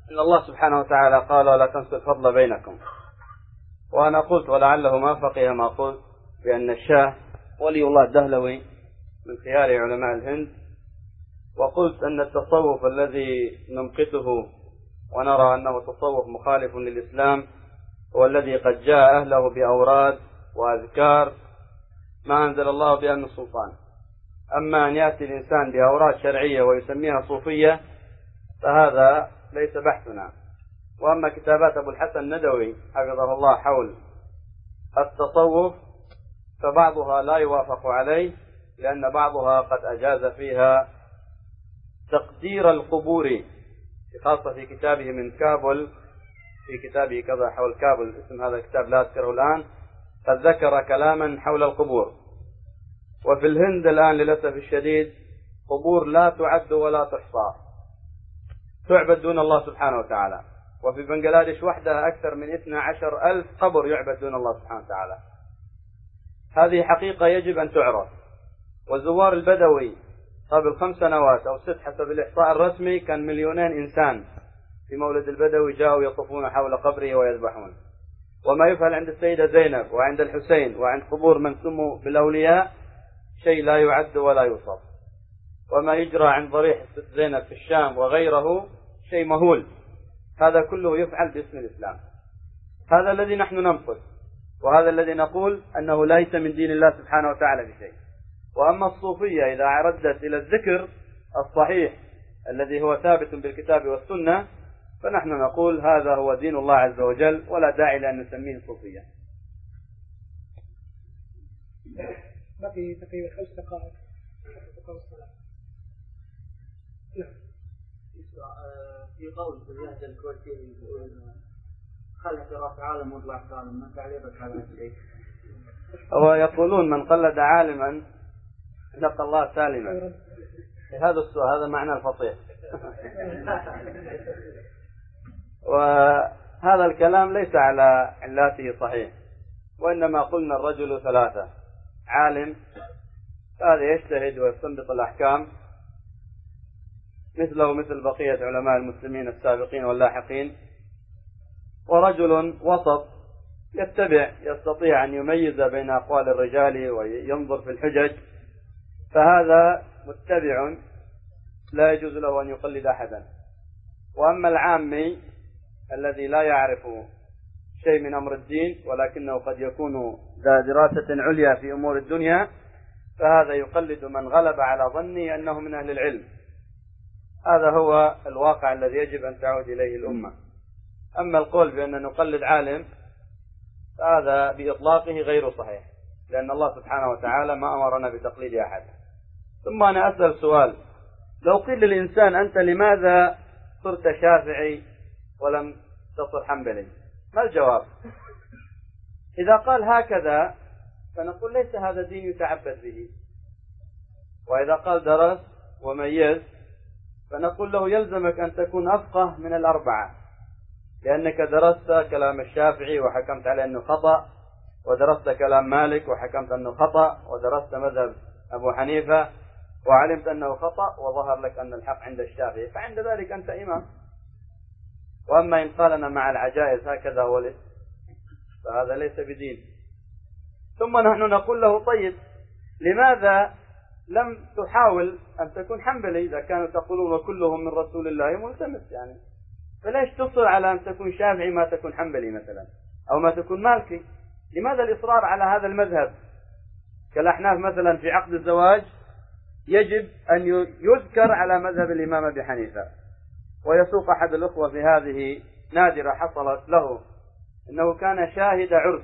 إن الله سبحانه وتعالى قال ولا تنسوا الفضل بينكم. وأنا قلت ولعله ما فقه ما قلت بأن الشاه ولي الله الدهلوي من خيار علماء الهند، وقلت أن التصوف الذي نمقته ونرى أنه تصوف مخالف للإسلام هو الذي قد جاء أهله بأوراد وأذكار ما أنزل الله بها من سلطان. أما أن يأتي الإنسان بأوراد شرعية ويسميها صوفية فهذا ليس بحثنا. وأما كتابات أبو الحسن الندوي حفظه الله حول التصوف فبعضها لا يوافق عليه، لأن بعضها قد أجاز فيها تقدير القبور، خاصة في كتابه من كابل، في كتابه كذا حول كابل، اسم هذا الكتاب لا أذكره الآن، قد ذكر كلاما حول القبور. وفي الهند الآن للأسف الشديد قبور لا تعد ولا تحصى، تعبد دون الله سبحانه وتعالى. وفي بنغلاديش وحدها أكثر من اثني عشر ألف قبر يعبد دون الله سبحانه وتعالى. هذه حقيقة يجب أن تعرف. والزوار البدوي قبل خمس سنوات أو ست حسب الإحصاء الرسمي كان مليونين إنسان في مولد البدوي جاءوا يطوفون حول قبره ويذبحون. وما يفعل عند السيدة زينب وعند الحسين وعند قبور من سموا بالأولياء شيء لا يعد ولا يوصف. وما يجرى عند ضريح الست زينب في الشام وغيره شيء مهول. هذا كله يفعل باسم الإسلام. هذا الذي نحن ننقل، وهذا الذي نقول أنه ليس من دين الله سبحانه وتعالى بشيء. وأما الصوفية إذا عردت إلى الذكر الصحيح الذي هو ثابت بالكتاب والسنة فنحن نقول هذا هو دين الله عز وجل، ولا داعي لأن نسميه صوفية. بقي تقريبا خمس دقائق. في قول في اللهجة الكويتية يقول خلف راس عالم وضع عالم، ما تعليقك على هذا؟ هو يقولون من قلد عالما لقى الله سالما. هذا السؤال هذا معنى الفصيح. وهذا الكلام ليس على علاته صحيح، وإنما قلنا الرجل ثلاثة: عالم هذا يجتهد ويستنبط الأحكام مثله مثل بقية علماء المسلمين السابقين واللاحقين، ورجل وسط يتبع يستطيع أن يميز بين أقوال الرجال وينظر في الحجج، فهذا متبع لا يجوز له أن يقلد أحدا. وأما العامي الذي لا يعرف شيء من أمر الدين ولكنه قد يكون ذا دراسة عليا في أمور الدنيا فهذا يقلد من غلب على ظنه أنه من أهل العلم. هذا هو الواقع الذي يجب أن تعود إليه الأمة. أما القول بأن نقلد عالم فهذا بإطلاقه غير صحيح، لأن الله سبحانه وتعالى ما أمرنا بتقليد أحد. ثم أنا أسأل سؤال: لو قيل للإنسان أنت لماذا صرت شافعي ولم تصر حنبلي؟ ما الجواب؟ إذا قال هكذا فنقول ليس هذا دين يتعبد به. وإذا قال درس وميز فنقول له يلزمك أن تكون أفقه من الأربعة، لأنك درست كلام الشافعي وحكمت على أنه خطأ، ودرست كلام مالك وحكمت أنه خطأ، ودرست مذهب أبو حنيفة وعلمت أنه خطأ، وظهر لك أن الحق عند الشافعي، فعند ذلك أنت إمام. وأما إن قالنا مع العجائز هكذا ولد فهذا ليس بدين. ثم نحن نقول له: طيب لماذا لم تحاول أن تكون حنبلي إذا كانوا تقولون وكلهم من رسول الله ملتمس؟ يعني فليش تصر على أن تكون شافعي ما تكون حنبلي مثلا، أو ما تكون مالكي؟ لماذا الإصرار على هذا المذهب؟ كالأحناف مثلا في عقد الزواج يجب أن يذكر على مذهب الإمام أبي حنيفة. ويسوق أحد الأخوة في هذه نادرة حصلت له أنه كان شاهد عرس،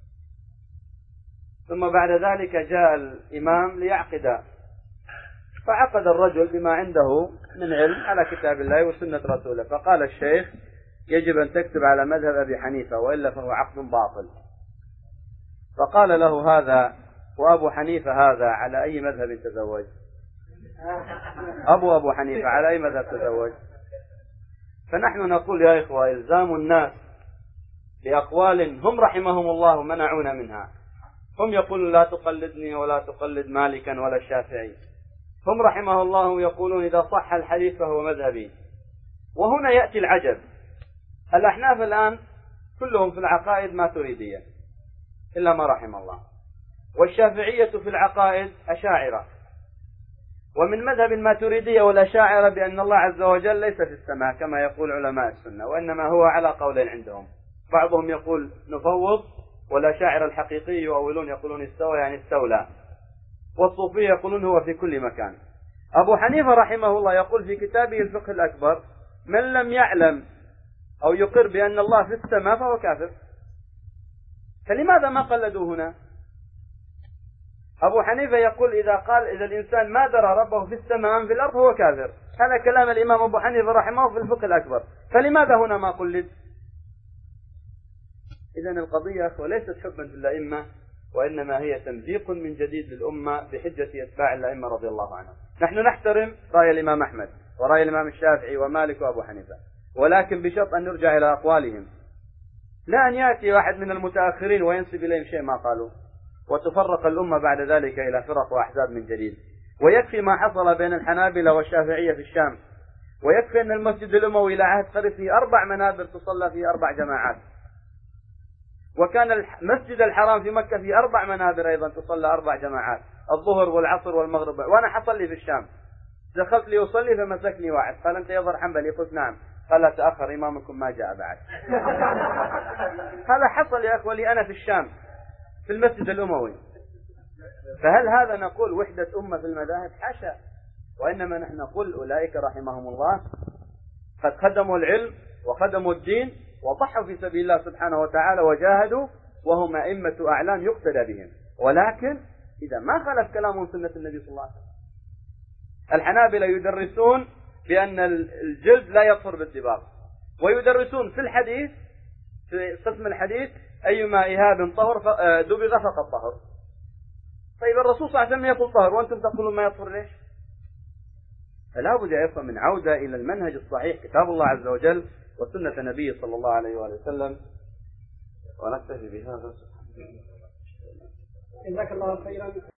ثم بعد ذلك جاء الإمام ليعقد، فعقد الرجل بما عنده من علم على كتاب الله وسنة رسوله، فقال الشيخ: يجب أن تكتب على مذهب أبي حنيفة وإلا فهو عقد باطل. فقال له: هذا وأبو حنيفة هذا على أي مذهب تزوج؟ أبو أبو حنيفة على أي مذهب تزوج؟ فنحن نقول يا إخوة: إلزام الناس بأقوال هم رحمهم الله منعونا منها. هم يقولون لا تقلدني ولا تقلد مالكا ولا الشافعي، هم رحمه الله يقولون إذا صح الحديث فهو مذهبي. وهنا يأتي العجب. الأحناف الآن كلهم في العقائد ماتريدية إلا ما رحم الله، والشافعية في العقائد أشاعرة، ومن مذهب الماتريدية والأشاعرة بأن الله عز وجل ليس في السماء كما يقول علماء السنة، وإنما هو على قولين عندهم، بعضهم يقول نفوض، والأشاعرة الحقيقي يؤولون يقولون استوى يعني استولى، والصوفية يقولون هو في كل مكان. أبو حنيفة رحمه الله يقول في كتابه الفقه الأكبر من لم يعلم أو يقر بأن الله في السماء فهو كافر. فلماذا ما قلدوا هنا؟ أبو حنيفة يقول إذا قال إذا الإنسان ما درى ربه في السماء أم في الأرض فهو كافر. هذا كلام الإمام أبو حنيفة رحمه الله في الفقه الأكبر، فلماذا هنا ما قلد؟ إذن القضية أخوة ليست حبا في الأئمة، وإنما هي تمزيق من جديد للأمة بحجة أتباع الأئمة رضي الله عنهم. نحن نحترم رأي الإمام أحمد ورأي الإمام الشافعي ومالك وأبو حنيفة، ولكن بشرط أن نرجع إلى أقوالهم، لا أن يأتي واحد من المتأخرين وينسب إليهم شيء ما قالوا وتفرق الأمة بعد ذلك إلى فرق وأحزاب من جديد. ويكفي ما حصل بين الحنابلة والشافعية في الشام، ويكفي أن المسجد الأموي إلى عهد قريب فيه أربع منابر تصلى فيه أربع جماعات، وكان المسجد الحرام في مكة فيه أربع منابر أيضا تصلى أربع جماعات، الظهر والعصر والمغرب. وأنا حصلي في الشام، دخلت لي أصلي فمسكني واحد قال أنت يظهر حنبلي؟ قلت نعم. قال تأخر إمامكم ما جاء بعد. هذا حصل يا أخوة لي أنا في الشام في المسجد الأموي. فهل هذا نقول وحدة أمة في المذاهب؟ حاشا، وإنما نحن نقول أولئك رحمهم الله قد خدموا العلم وخدموا الدين وضحوا في سبيل الله سبحانه وتعالى وجاهدوا، وهم أئمة أعلام يقتدى بهم، ولكن إذا ما خالف كلامهم سنة النبي صلى الله عليه وسلم. الحنابلة يدرسون بأن الجلد لا يطهر بالدباغ، ويدرسون في الحديث في قسم الحديث أيما إهاب طهر دبغ فقد طهر. طيب الرسول صلى الله عليه وسلم يقول طهر وأنتم تقولون ما يطهر، ليش؟ فلا بد يا إخوة من عودة إلى المنهج الصحيح، كتاب الله عز وجل وسنة النبي صلى الله عليه وآله وسلم. ونكتفي بهذا. جزاك الله خيرا.